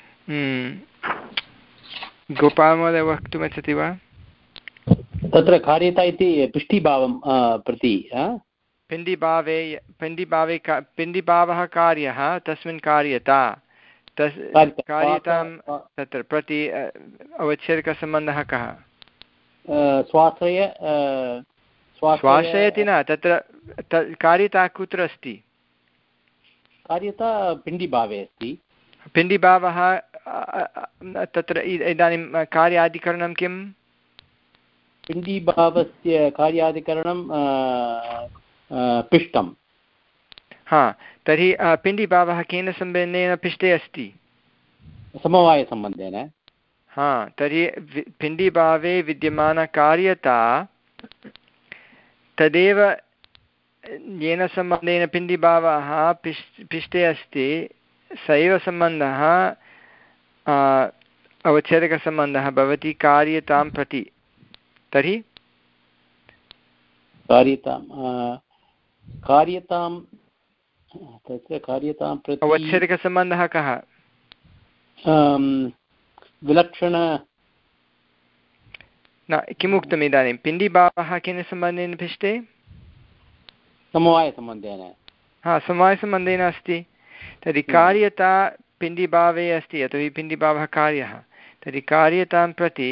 गोपालमहोदय वक्तुमिच्छति वा? तत्र कार्यता इति पिष्टिभावं प्रति पिण्डिभावे पिण्डिभावे पिण्डिभावः कार्यः, तस्मिन् कार्यता तस् कार्यतां तत्र प्रति अवच्छेदकसम्बन्धः कः? स्वाश्रय स्वाश्रयति न, तत्र कार्यता कुत्र अस्ति? कार्यता पिण्डिभावे अस्ति। पिण्डिभावः तत्र इदानीं कार्याधिकरणं किम्? पिण्डीभावस्य कार्याधिकरणं पिष्टं। हा, तर्हि पिण्डीभावः केन सम्बन्धेन पिष्टे अस्ति? समवायसम्बन्धेन। हा, तर्हि पिण्डीभावे विद्यमानकार्यता तदेव येन सम्बन्धेन पिण्डीभावः पिष् पिष्टे अस्ति, स एव सम्बन्धः अवच्छेदकसम्बन्धः भवति कार्यतां प्रति। तर्हि कार्यतां कार्यतां तत्र कार्यतां प्रति अवच्छेदकसम्बन्धः कः? विलक्षण न, किमुक्तम् इदानीं? पिण्डीभावः केन सम्बन्धेन पिष्टे? समवायसम्बन्धेन। हा, समवायसम्बन्धेन अस्ति। तर्हि कार्यता पिण्डीभावे अस्ति, यतोहि पिण्डीभावः कार्यः। तर्हि कार्यतां प्रति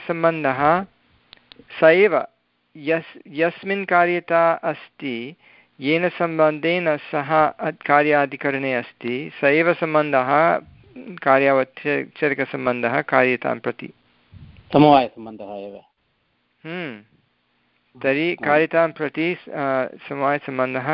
अवच्छेदकसम्बन्धः स एव, यस् यस्मिन् कार्यता अस्ति येन सम्बन्धेन सः कार्याधिकरणे अस्ति स एव सम्बन्धः कार्यावच्छेदकसम्बन्धः कार्यतां प्रति समवायसम्बन्धः एव। तर्हि कार्यतां प्रति समवायसम्बन्धः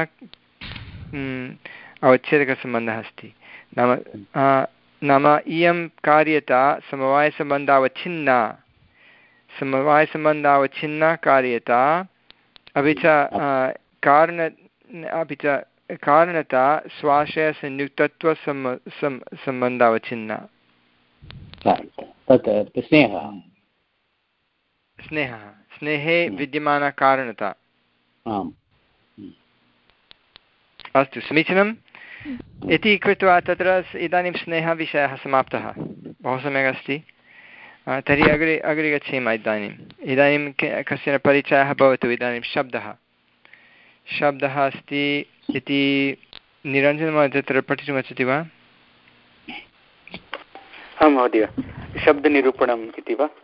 अवच्छेदकसम्बन्धः अस्ति। नाम नाम इयं कार्यता समवायसम्बन्धावच्छिन्ना समवायसम्बन्धावच्छिन्ना कार्यता अपि च कारण अपि च कारणता स्वाश्रयसंयुक्तत्वसम् सम्बन्धावच्छिन्ना। स्नेहः स्नेहः स्नेहे विद्यमानकारणता। अस्तु समीचीनम् इति कृत्वा तत्र इदानीं स्नेहविषयः समाप्तः। बहु सम्यक् अस्ति। तर्हि अग्रे अग्रे गच्छेम। इदानीम् इदानीं कश्चन परिचयः भवतु। इदानीं शब्दः शब्दः अस्ति इति निरञ्जनमहोदय तत्र पठितुमिच्छति वा? आं महोदय, शब्दनिरूपणम् इति वा?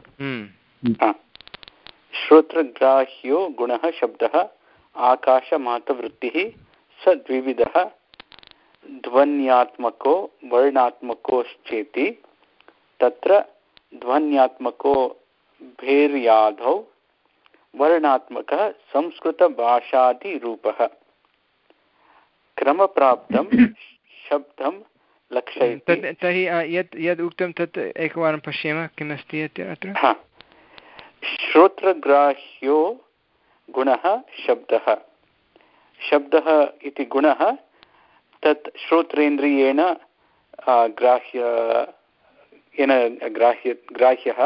श्रोत्रग्राह्यो गुणः शब्दः आकाशमातवृत्तिः स द्विविधः ध्वन्यात्मको वर्णात्मकोश्चेति तत्र ध्वन्यात्मको भेर्याधौ वर्णात्मकः संस्कृतभाषादिरूपः क्रमप्राप्तं शब्दं लक्षयति। तर्हि यत् यद् उक्तं तत् एकवारं पश्येम किमस्ति अत्र। श्रोत्रग्राह्यो गुणः शब्दः शब्दः इति गुणः तत् श्रोत्रेन्द्रियेण ग्राह्य येन ग्राह्य ग्राह्यः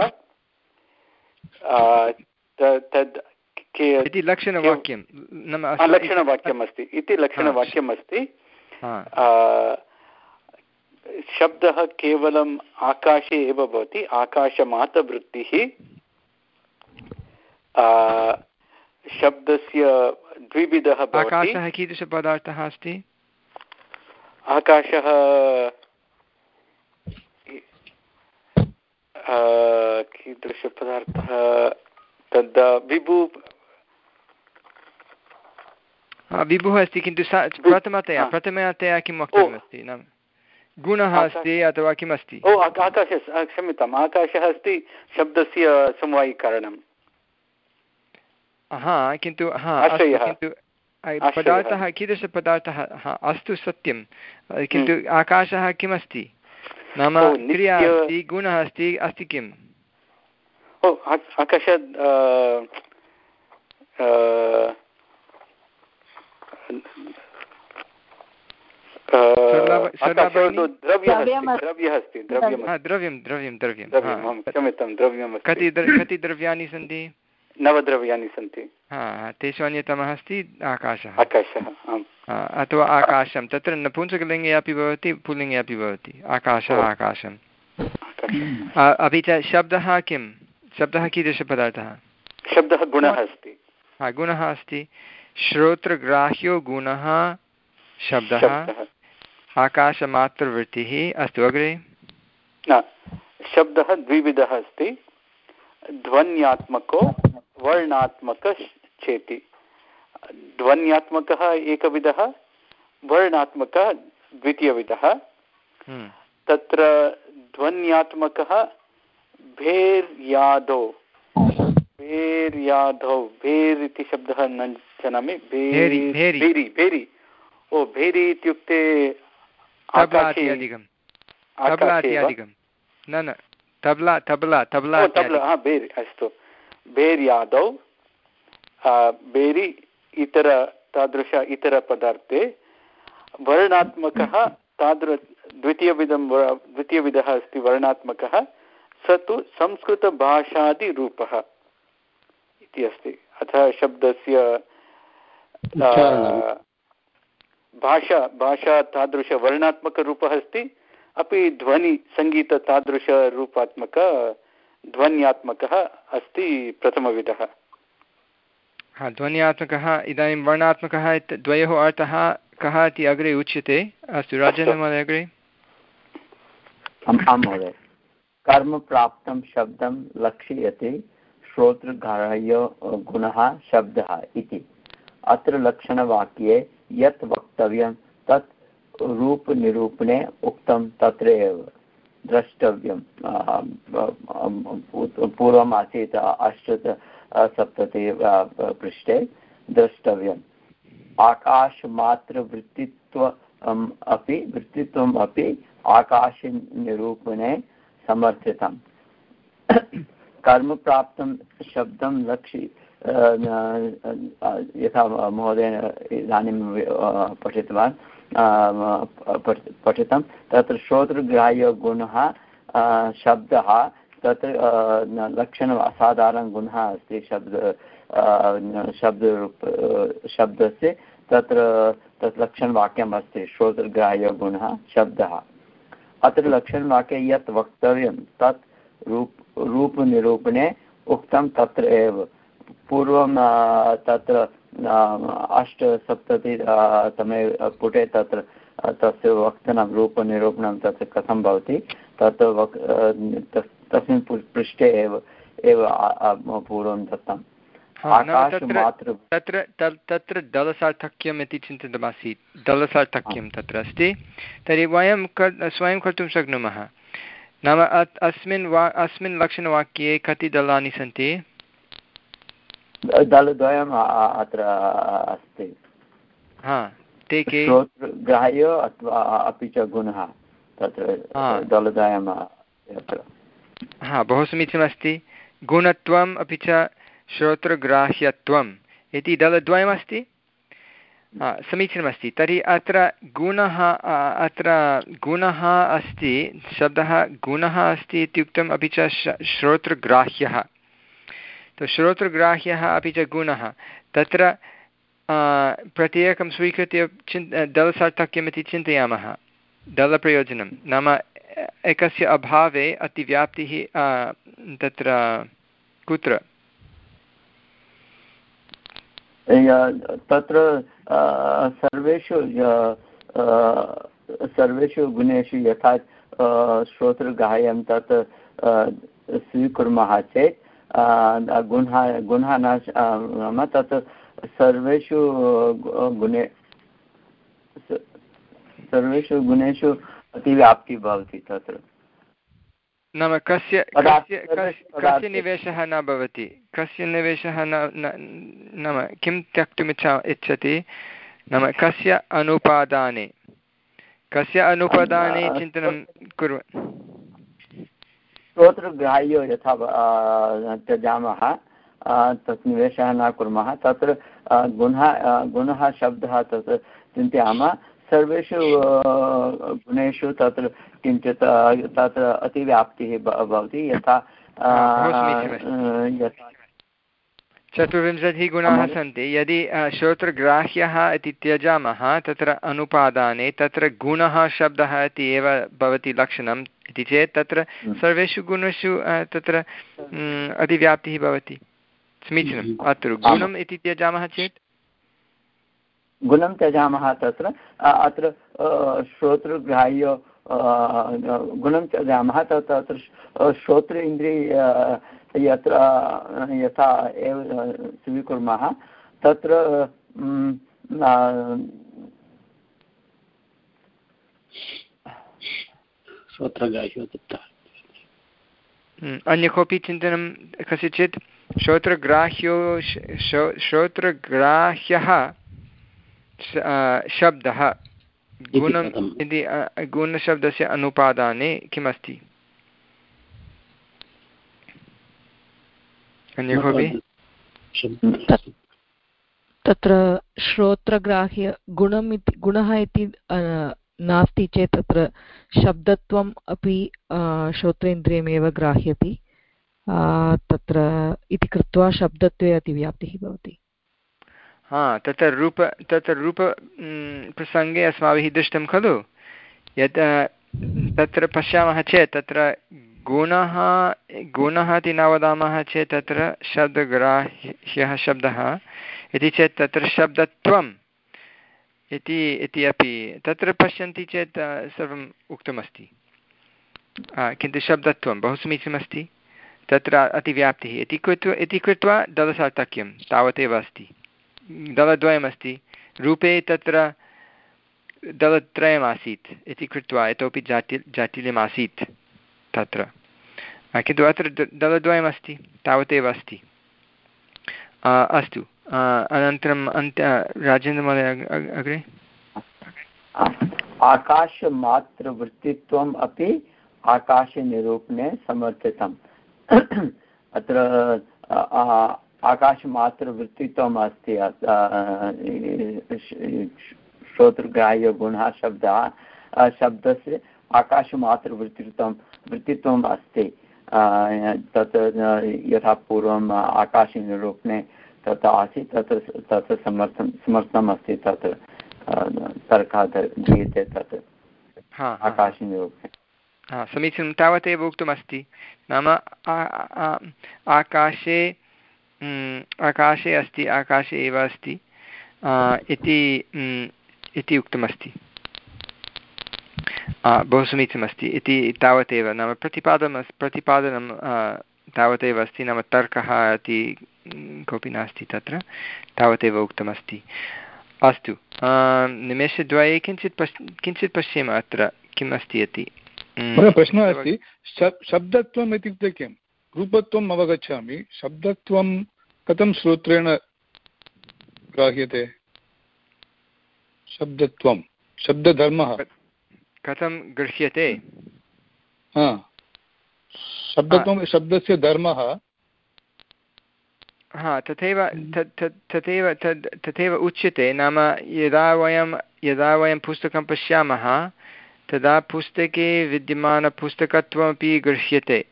तद् इति लक्षणवाक्यं लक्षणवाक्यम् अस्ति इति लक्षणवाक्यम् अस्ति। शब्दः केवलम् आकाशे एव भवति। आकाशमातवृत्तिः शब्दस्य द्विविधः भवति। आकाशः कीदृशपदार्थः अस्ति? आकाशः कीदृशपदार्थः तद् विभु विभुः अस्ति किन्तु प्रथमतया प्रथमतया किं वक्तव्यमस्ति? नाम गुणः अस्ति अथवा किम् अस्ति? ओ आकाशः क्षम्यताम् आकाशः अस्ति शब्दस्य समवायिकारणं। हा किन्तु हा किन्तु पदार्थः कीदृशपदार्थः? हा अस्तु सत्यं किन्तु आकाशः किमस्ति? नाम क्रिया अस्ति गुणः अस्ति अस्ति किम्? ओ आकाश द्रव्यं द्रव्यं द्रव्यं कति कति द्रव्याणि सन्ति? नवद्रव्याणि सन्ति। हा तेषु अन्यतमः अस्ति आकाशः। आकाशः अथवा आकाशं तत्र नपुंसकलिङ्गे अपि भवति पुल्लिङ्गे अपि भवति। आकाशः आकाशम्। अपि च शब्दः किं? शब्दः कीदृशपदार्थः? शब्दः गुणः अस्ति। हा गुणः अस्ति। श्रोत्रग्राह्यो गुणः शब्दः आकाशमात्रवृत्तिः। अस्तु अग्रे। शब्दः द्विविधः अस्ति ध्वन्यात्मको वर्णात्मकश्चेति। ध्वन्यात्मकः एकविधः वर्णात्मकः द्वितीयविधः। तत्र ध्वन्यात्मकः भेर्यादौ भेर्यादौ भेर् इति शब्दः न जानामि। भेरि भेरि भेरि ओ भेरि इत्युक्ते न न तबला तबला तबला तबला भेरि अस्तु भेर्यादौ भेरि इतर तादृश इतरपदार्थे वर्णात्मकः तादृ द्वितीयविधं द्वितीयविधः अस्ति वर्णात्मकः स तु संस्कृतभाषादिरूपः इति अस्ति। अतः शब्दस्य भाषा भाषा तादृशवर्णात्मकरूपः अस्ति अपि ध्वनि सङ्गीत तादृशरूपात्मक ध्वन्यात्मकः अस्ति प्रथमविधः। हा ध्वन्यात्मकः। इदानीं वर्णात्मकः द्वयोः अर्थः कः इति अग्रे उच्यते। अस्तु राजेन्द्रमहोदय अग्रे। आं महोदय। कर्मप्राप्तं शब्दं लक्ष्यते श्रोत्रग्राह्यो गुणः शब्दः इति। अत्र लक्षणवाक्ये यत् वक्तव्यं तत् रूपनिरूपणे उक्तं तत्र एव द्रष्टव्यं। पूर्वम् आसीत् अष्टसप्तति पृष्ठे द्रष्टव्यम्। आकाशमात्रवृत्तित्व अपि वृत्तित्वम् अपि आकाशनिरूपणे समर्थितम्। कर्मप्राप्तं शब्दं लक्षि यथा महोदयेन इदानीं पठितवान् पठितं तत्र श्रोत्रग्राह्यगुणः शब्दः तत्र लक्षण असाधारणगुणः अस्ति शब्द शब्दरूप शब्दस्य तत्र तत् लक्षणवाक्यम् अस्ति श्रोत्रग्राह्यगुणः शब्दः। अत्र लक्षणवाक्ये यत् वक्तव्यं तत् रूप रूपनिरूपणे उक्तं तत्र एव। पूर्वं तत्र अष्टसप्तति तमे पुटे तत्र तस्य वक्तनं रूपनिरूपणं तत्र कथं भवति तत् वक् तस्मिन् पृष्ठे एव एव पूर्वं दत्तम्। तत्र तत्र दलसार्थक्यम् इति चिन्तितमासीत्। दलसार्थक्यं तत्र अस्ति। तर्हि वयं स्वयं कर्तुं शक्नुमः। नाम अस्मिन् वा अस्मिन् लक्षणवाक्ये कति दलानि सन्ति? दलद्वयम् अत्र अस्ति। हा ते के? श्रोत्रग्राह्य अथवा अपि च गुणः तत्र दलद्वयम् अत्र। हा बहु समीचीनमस्ति। गुणत्वम् अपि च श्रोत्रग्राह्यत्वम् इति दलद्वयमस्ति। समीचीनमस्ति। तर्हि अत्र गुणः अत्र गुणः अस्ति शब्दः गुणः अस्ति इत्युक्तम् अपि च श्रोत्रग्राह्यः। तो श्रोत्रग्राह्यः अपि च गुणः तत्र प्रत्येकं स्वीकृत्य चिन् दलसार्थक्यम् इति चिन्तयामः। दलप्रयोजनं नाम एकस्य अभावे अतिव्याप्तिः तत्र कुत्र? तत्र सर्वेषु सर्वेषु गुणेषु यथा श्रोत्रग्राह्यं तत् स्वीकुर्मः चेत् गुणः गुणः नाम तत् सर्वेषु गुणे सर्वेषु गुणेषु अतिव्याप्तिः भवति तत्र। नाम कस्य कस्य कस्य निवेशः न भवति? कस्य निवेशः न नाम किं त्यक्तुम् इच्छा इच्छति? नाम कस्य अनुपादाने कस्य अनुपादाने चिन्तनं कुर्वन्? श्रोत्रग्राह्यो यथा त्यजामः तत् निवेशः न कुर्मः तत्र गुणः गुणः शब्दः तत् चिन्तयामः सर्वेषु गुणेषु तत्र किञ्चित् तत्र अतिव्याप्तिः भवति यथा चतुर्विंशतिः गुणाः सन्ति। यदि श्रोत्रग्राह्यः इति त्यजामः तत्र अनुपादाने तत्र गुणः शब्दः इति एव भवति लक्षणम् इति चेत् तत्र सर्वेषु गुणेषु तत्र अतिव्याप्तिः भवति। समीचीनम्। अत्र गुणम् इति त्यजामः चेत् गुणं त्यजामः तत्र अत्र श्रोत्रग्राह्य गुणं त्यजामः तत् अत्र श्रोत्र इन्द्रिय यत्र यथा एव स्वीकुर्मः तत्र अन्य कोऽपि चिन्तनं कस्यचित्? श्रोत्रग्राह्यो श्रोत्रग्राह्यः शब्दः गुणम् इति गुणशब्दस्य अनुपादाने किमस्ति? अन्य कोऽपि? तत्र श्रोत्रग्राह्य गुणम् इति गुणः इति नास्ति चेत् तत्र शब्दत्वम् अपि श्रोत्रेन्द्रियमेव ग्राह्यति तत्र इति कृत्वा शब्दत्वे अतिव्याप्तिः भवति। हा तत्र रूप तत्र रूप प्रसङ्गे अस्माभिः दृष्टं खलु यत् तत्र पश्यामः चेत् तत्र गुणः गुणः इति न वदामः चेत् तत्र शब्दग्राह्यः शब्दः इति चेत् तत्र शब्दत्वम् इति इति अपि तत्र पश्यन्ति चेत् सर्वम् उक्तमस्ति। किन्तु शब्दत्वं बहु समीचीनमस्ति तत्र अतिव्याप्तिः इति कृत्वा इति कृत्वा दलसार्थक्यं तावदेव अस्ति। दलद्वयमस्ति रूपे तत्र दलत्रयमासीत् इति कृत्वा इतोपि जाटि जाटिल्यमासीत् तत्र किन्तु अत्र दलद्वयमस्ति तावदेव अस्ति अस्तु अनन्तरम् अन्त्य राजेन्द्रमहोदय अग्रे आकाशमात्रवृत्तित्वम् अपि आकाशनिरूपणे समर्थितम् अत्र आकाशमात्रवृत्तित्वम् अस्ति श्रोतृग्राह्यगुणः शब्दः शब्दस्य आकाशमात्रवृत्तित्वं वृत्तित्वम् अस्ति तत् यथा पूर्वम् आकाशनिरूपणे तत् आसीत् तत्र तत्र समर्थं समर्थनम् अस्ति तत्र तर्कः दीयते तत् आकाशनिरूपणे हा समीचीनं तावदेव उक्तमस्ति नाम आकाशे आकाशे अस्ति आकाशे एव अस्ति इति इति उक्तमस्ति बहु समीचीनमस्ति इति तावदेव नाम प्रतिपादनं प्रतिपादनं तावदेव अस्ति नाम तर्कः इति कोऽपि नास्ति तत्र तावदेव उक्तमस्ति अस्तु निमेषद्वये किञ्चित् पश् किञ्चित् पश्येम अत्र किम् अस्ति इति प्रश्नः अस्ति शब्दत्वम् इत्युक्ते किं रूपत्वम् अवगच्छामि शब्दत्वं कथं श्रोत्रेण ग्राह्यते शब्दत्वं शब्दधर्मः कथं गृह्यते शब्दत्वं शब्दस्य धर्मः हा तथैव तथैव तद् तथैव उच्यते नाम यदा वयं यदा वयं पुस्तकं पश्यामः तदा पुस्तके विद्यमानपुस्तकत्वमपि गृह्यते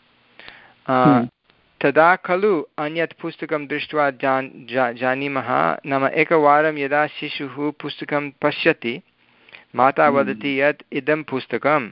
तदा खलु अन्यत् पुस्तकं दृष्ट्वा जान् जा जानीमः नाम एकवारं यदा शिशुः पुस्तकं पश्यति माता वदति यत् इदं पुस्तकम्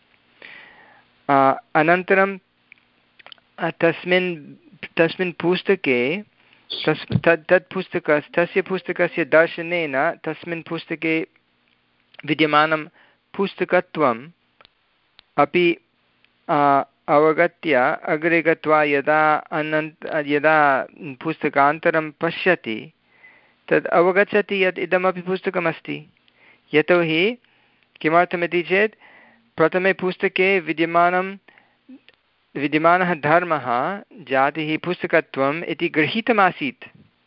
अनन्तरं तस्मिन् तस्मिन् पुस्तके तस् तत् तत् पुस्तक तस्य पुस्तकस्य दर्शनेन तस्मिन् पुस्तके विद्यमानं पुस्तकत्वम् अपि अवगत्य अग्रे गत्वा यदा अनन्त यदा पुस्तकान्तरं पश्यति तद् अवगच्छति यत् इदमपि पुस्तकमस्ति यतोहि किमर्थमिति चेत् प्रथमे पुस्तके विद्यमानं विद्यमानः धर्मः जातिः पुस्तकत्वम् इति गृहीतमासीत्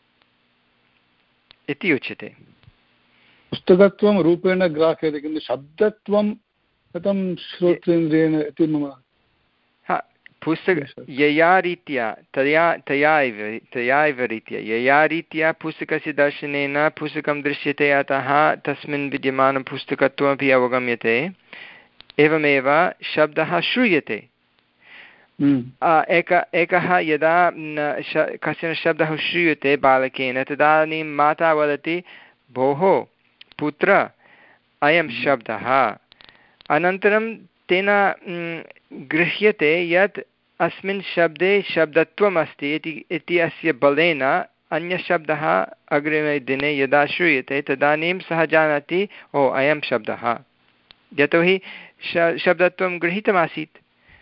इति उच्यते पुस्तकत्वं रूपेण ग्राह्यते किन्तु शब्दत्वं कथं श्रोत्रेन्द्रियेण इति मम हा पुस्तक यया रीत्या तया तया एव तया एव रीत्या यया रीत्या पुस्तकस्य दर्शनेन पुस्तकं दृश्यते अतः तस्मिन् विद्यमानं पुस्तकत्वमपि अवगम्यते एवमेव शब्दः श्रूयते एक एकः यदा कश्चन शब्दः श्रूयते बालकेन तदानीं माता वदति भोः पुत्र अयं शब्दः अनन्तरं तेन गृह्यते यत् अस्मिन् शब्दे शब्दत्वम् अस्ति इति इति अस्य बलेन अन्यशब्दः अग्रिमे दिने यदा श्रूयते तदानीं सः जानाति ओ अयं शब्दः यतोहि शब्दत्वं गृहीतमासीत्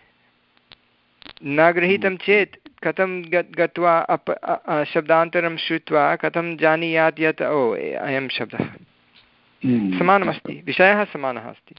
न गृहीतं चेत् कथं गत्वा अप शब्दान्तरं श्रुत्वा कथं जानीयात् यत् ओ अयं शब्दः समानमस्ति विषयः समानः अस्ति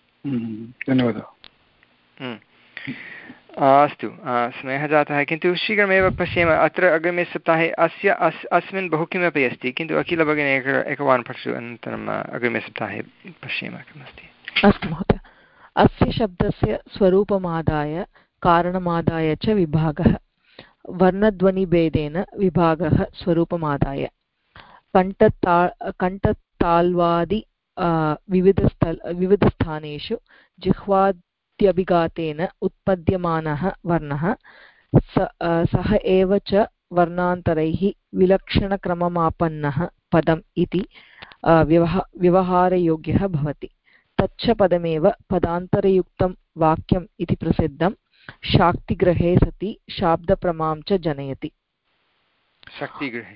धन्यवादः अस्तु समयः जातः किन्तु शीघ्रमेव पश्येम अत्र अग्रिमे सप्ताहे अस्य अस् अस्मिन् बहु किमपि अस्ति किन्तु अखिलभगिनी एक एकवारं पठतु अनन्तरम् अग्रिमे सप्ताहे पश्येम किमस्ति अस्तु महोदय अस्य शब्दस्य स्वरूपमादाय कारणमादाय च विभागः वर्णध्वनिभेदेन विभागः स्वरूपमादाय कण्ठता कण्ठताल्वादि विविधस्थल विविधस्थानेषु जिह्वाद्यभिघातेन उत्पद्यमानः वर्णः सः एव च वर्णान्तरैः विलक्षणक्रममापन्नः पदम् इति व्यवहा व्यवहारयोग्यः भवति तच्च पदमेव पदान्तरयुक्तं वाक्यम् इति प्रसिद्धं शाक्तिग्रहे सति शाब्दप्रमां च जनयति शक्तिग्रहे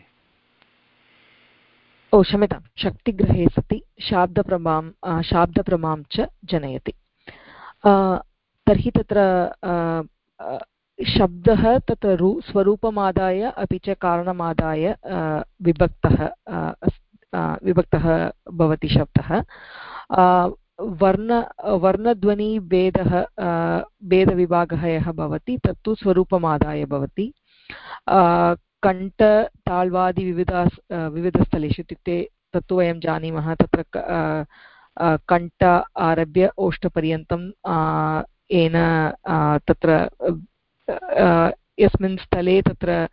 ओ क्षम्यतां शक्तिग्रहे सति शाब्दप्रमां शाब्दप्रमां च जनयति तर्हि तत्र शब्दः तत्र रु स्वरूपमादाय अपि च कारणमादाय विभक्तः विभक्तः भवति शब्दः। वर्ण वर्णध्वनिभेदः भेदविभागः यः भवति तत्तु स्वरूपमादाय भवति। कण्ठ ताल्वादिविविधा विविधस्थलेषु इत्युक्ते तत्तु वयं जानीमः तत्र कण्ठ आरभ्य ओष्ठपर्यन्तं येन तत्र यस्मिन् स्थले तत्र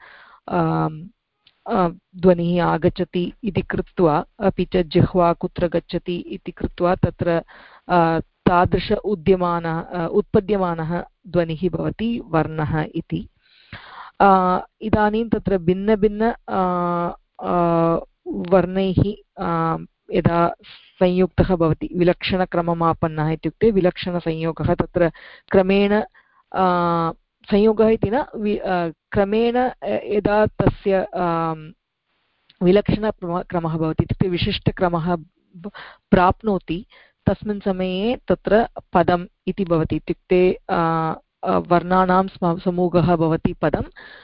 ध्वनिः आगच्छति इति कृत्वा अपि च जिह्वा कुत्र गच्छति इति कृत्वा तत्र तादृश उद्यमानः उत्पद्यमानः ध्वनिः भवति वर्णः इति। इदानीं तत्र भिन्नभिन्न वर्णैः यदा संयुक्तः भवति विलक्षणक्रममापन्नः इत्युक्ते विलक्षणसंयोगः तत्र क्रमेण संयोगः इति न क्रमेण यदा तस्य विलक्षणक्रमः भवति इत्युक्ते विशिष्टक्रमः प्राप्नोति तस्मिन् समये तत्र पदम् इति भवति। इत्युक्ते वर्णानां समूहः भवति पदम्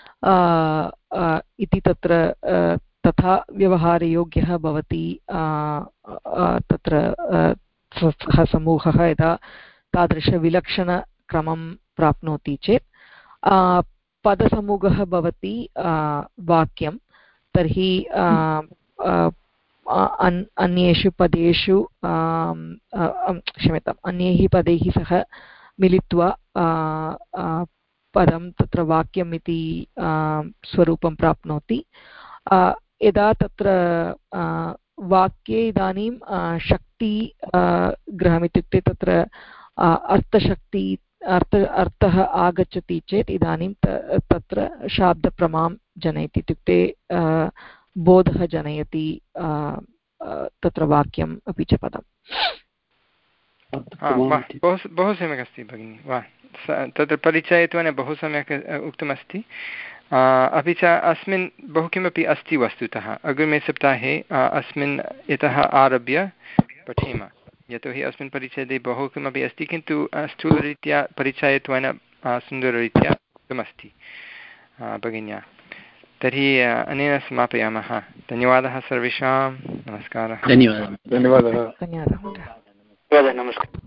इति तत्र तथा व्यवहारयोग्यः भवति तत्र सः समूहः यदा तादृशविलक्षणक्रमं प्राप्नोति चेत् पदसमूहः भवति वाक्यं। तर्हि अन्येषु पदेषु क्षम्यताम् अन्यैः पदैः सह मिलित्वा पदं तत्र वाक्यम् इति स्वरूपं प्राप्नोति। यदा तत्र वाक्ये इदानीं शक्ति ग्रहम् इत्युक्ते तत्र अर्थशक्ति अर्थ अर्थः आगच्छति चेत् इदानीं तत्र शाब्दप्रमां जनयति इत्युक्ते बोधः जनयति तत्र वाक्यम् अपि च पदम्। बहु सम्यक् अस्ति भगिनि। वा तत्र परिचयत्वेन बहु सम्यक् उक्तमस्ति। अपि च अस्मिन् बहु किमपि अस्ति वस्तुतः। अग्रिमे सप्ताहे अस्मिन् इतः आरभ्य पठेम, यतोहि अस्मिन् परिच्छेदे बहु किमपि अस्ति किन्तु स्थूलरीत्या परिचयत्वेन सुन्दररीत्या उक्तमस्ति भगिन्या। तर्हि अनेन समापयामः। धन्यवादः सर्वेषां। नमस्कारः। धन्यवादः धन्यवादः। धन्यवादः। नमस्कारः।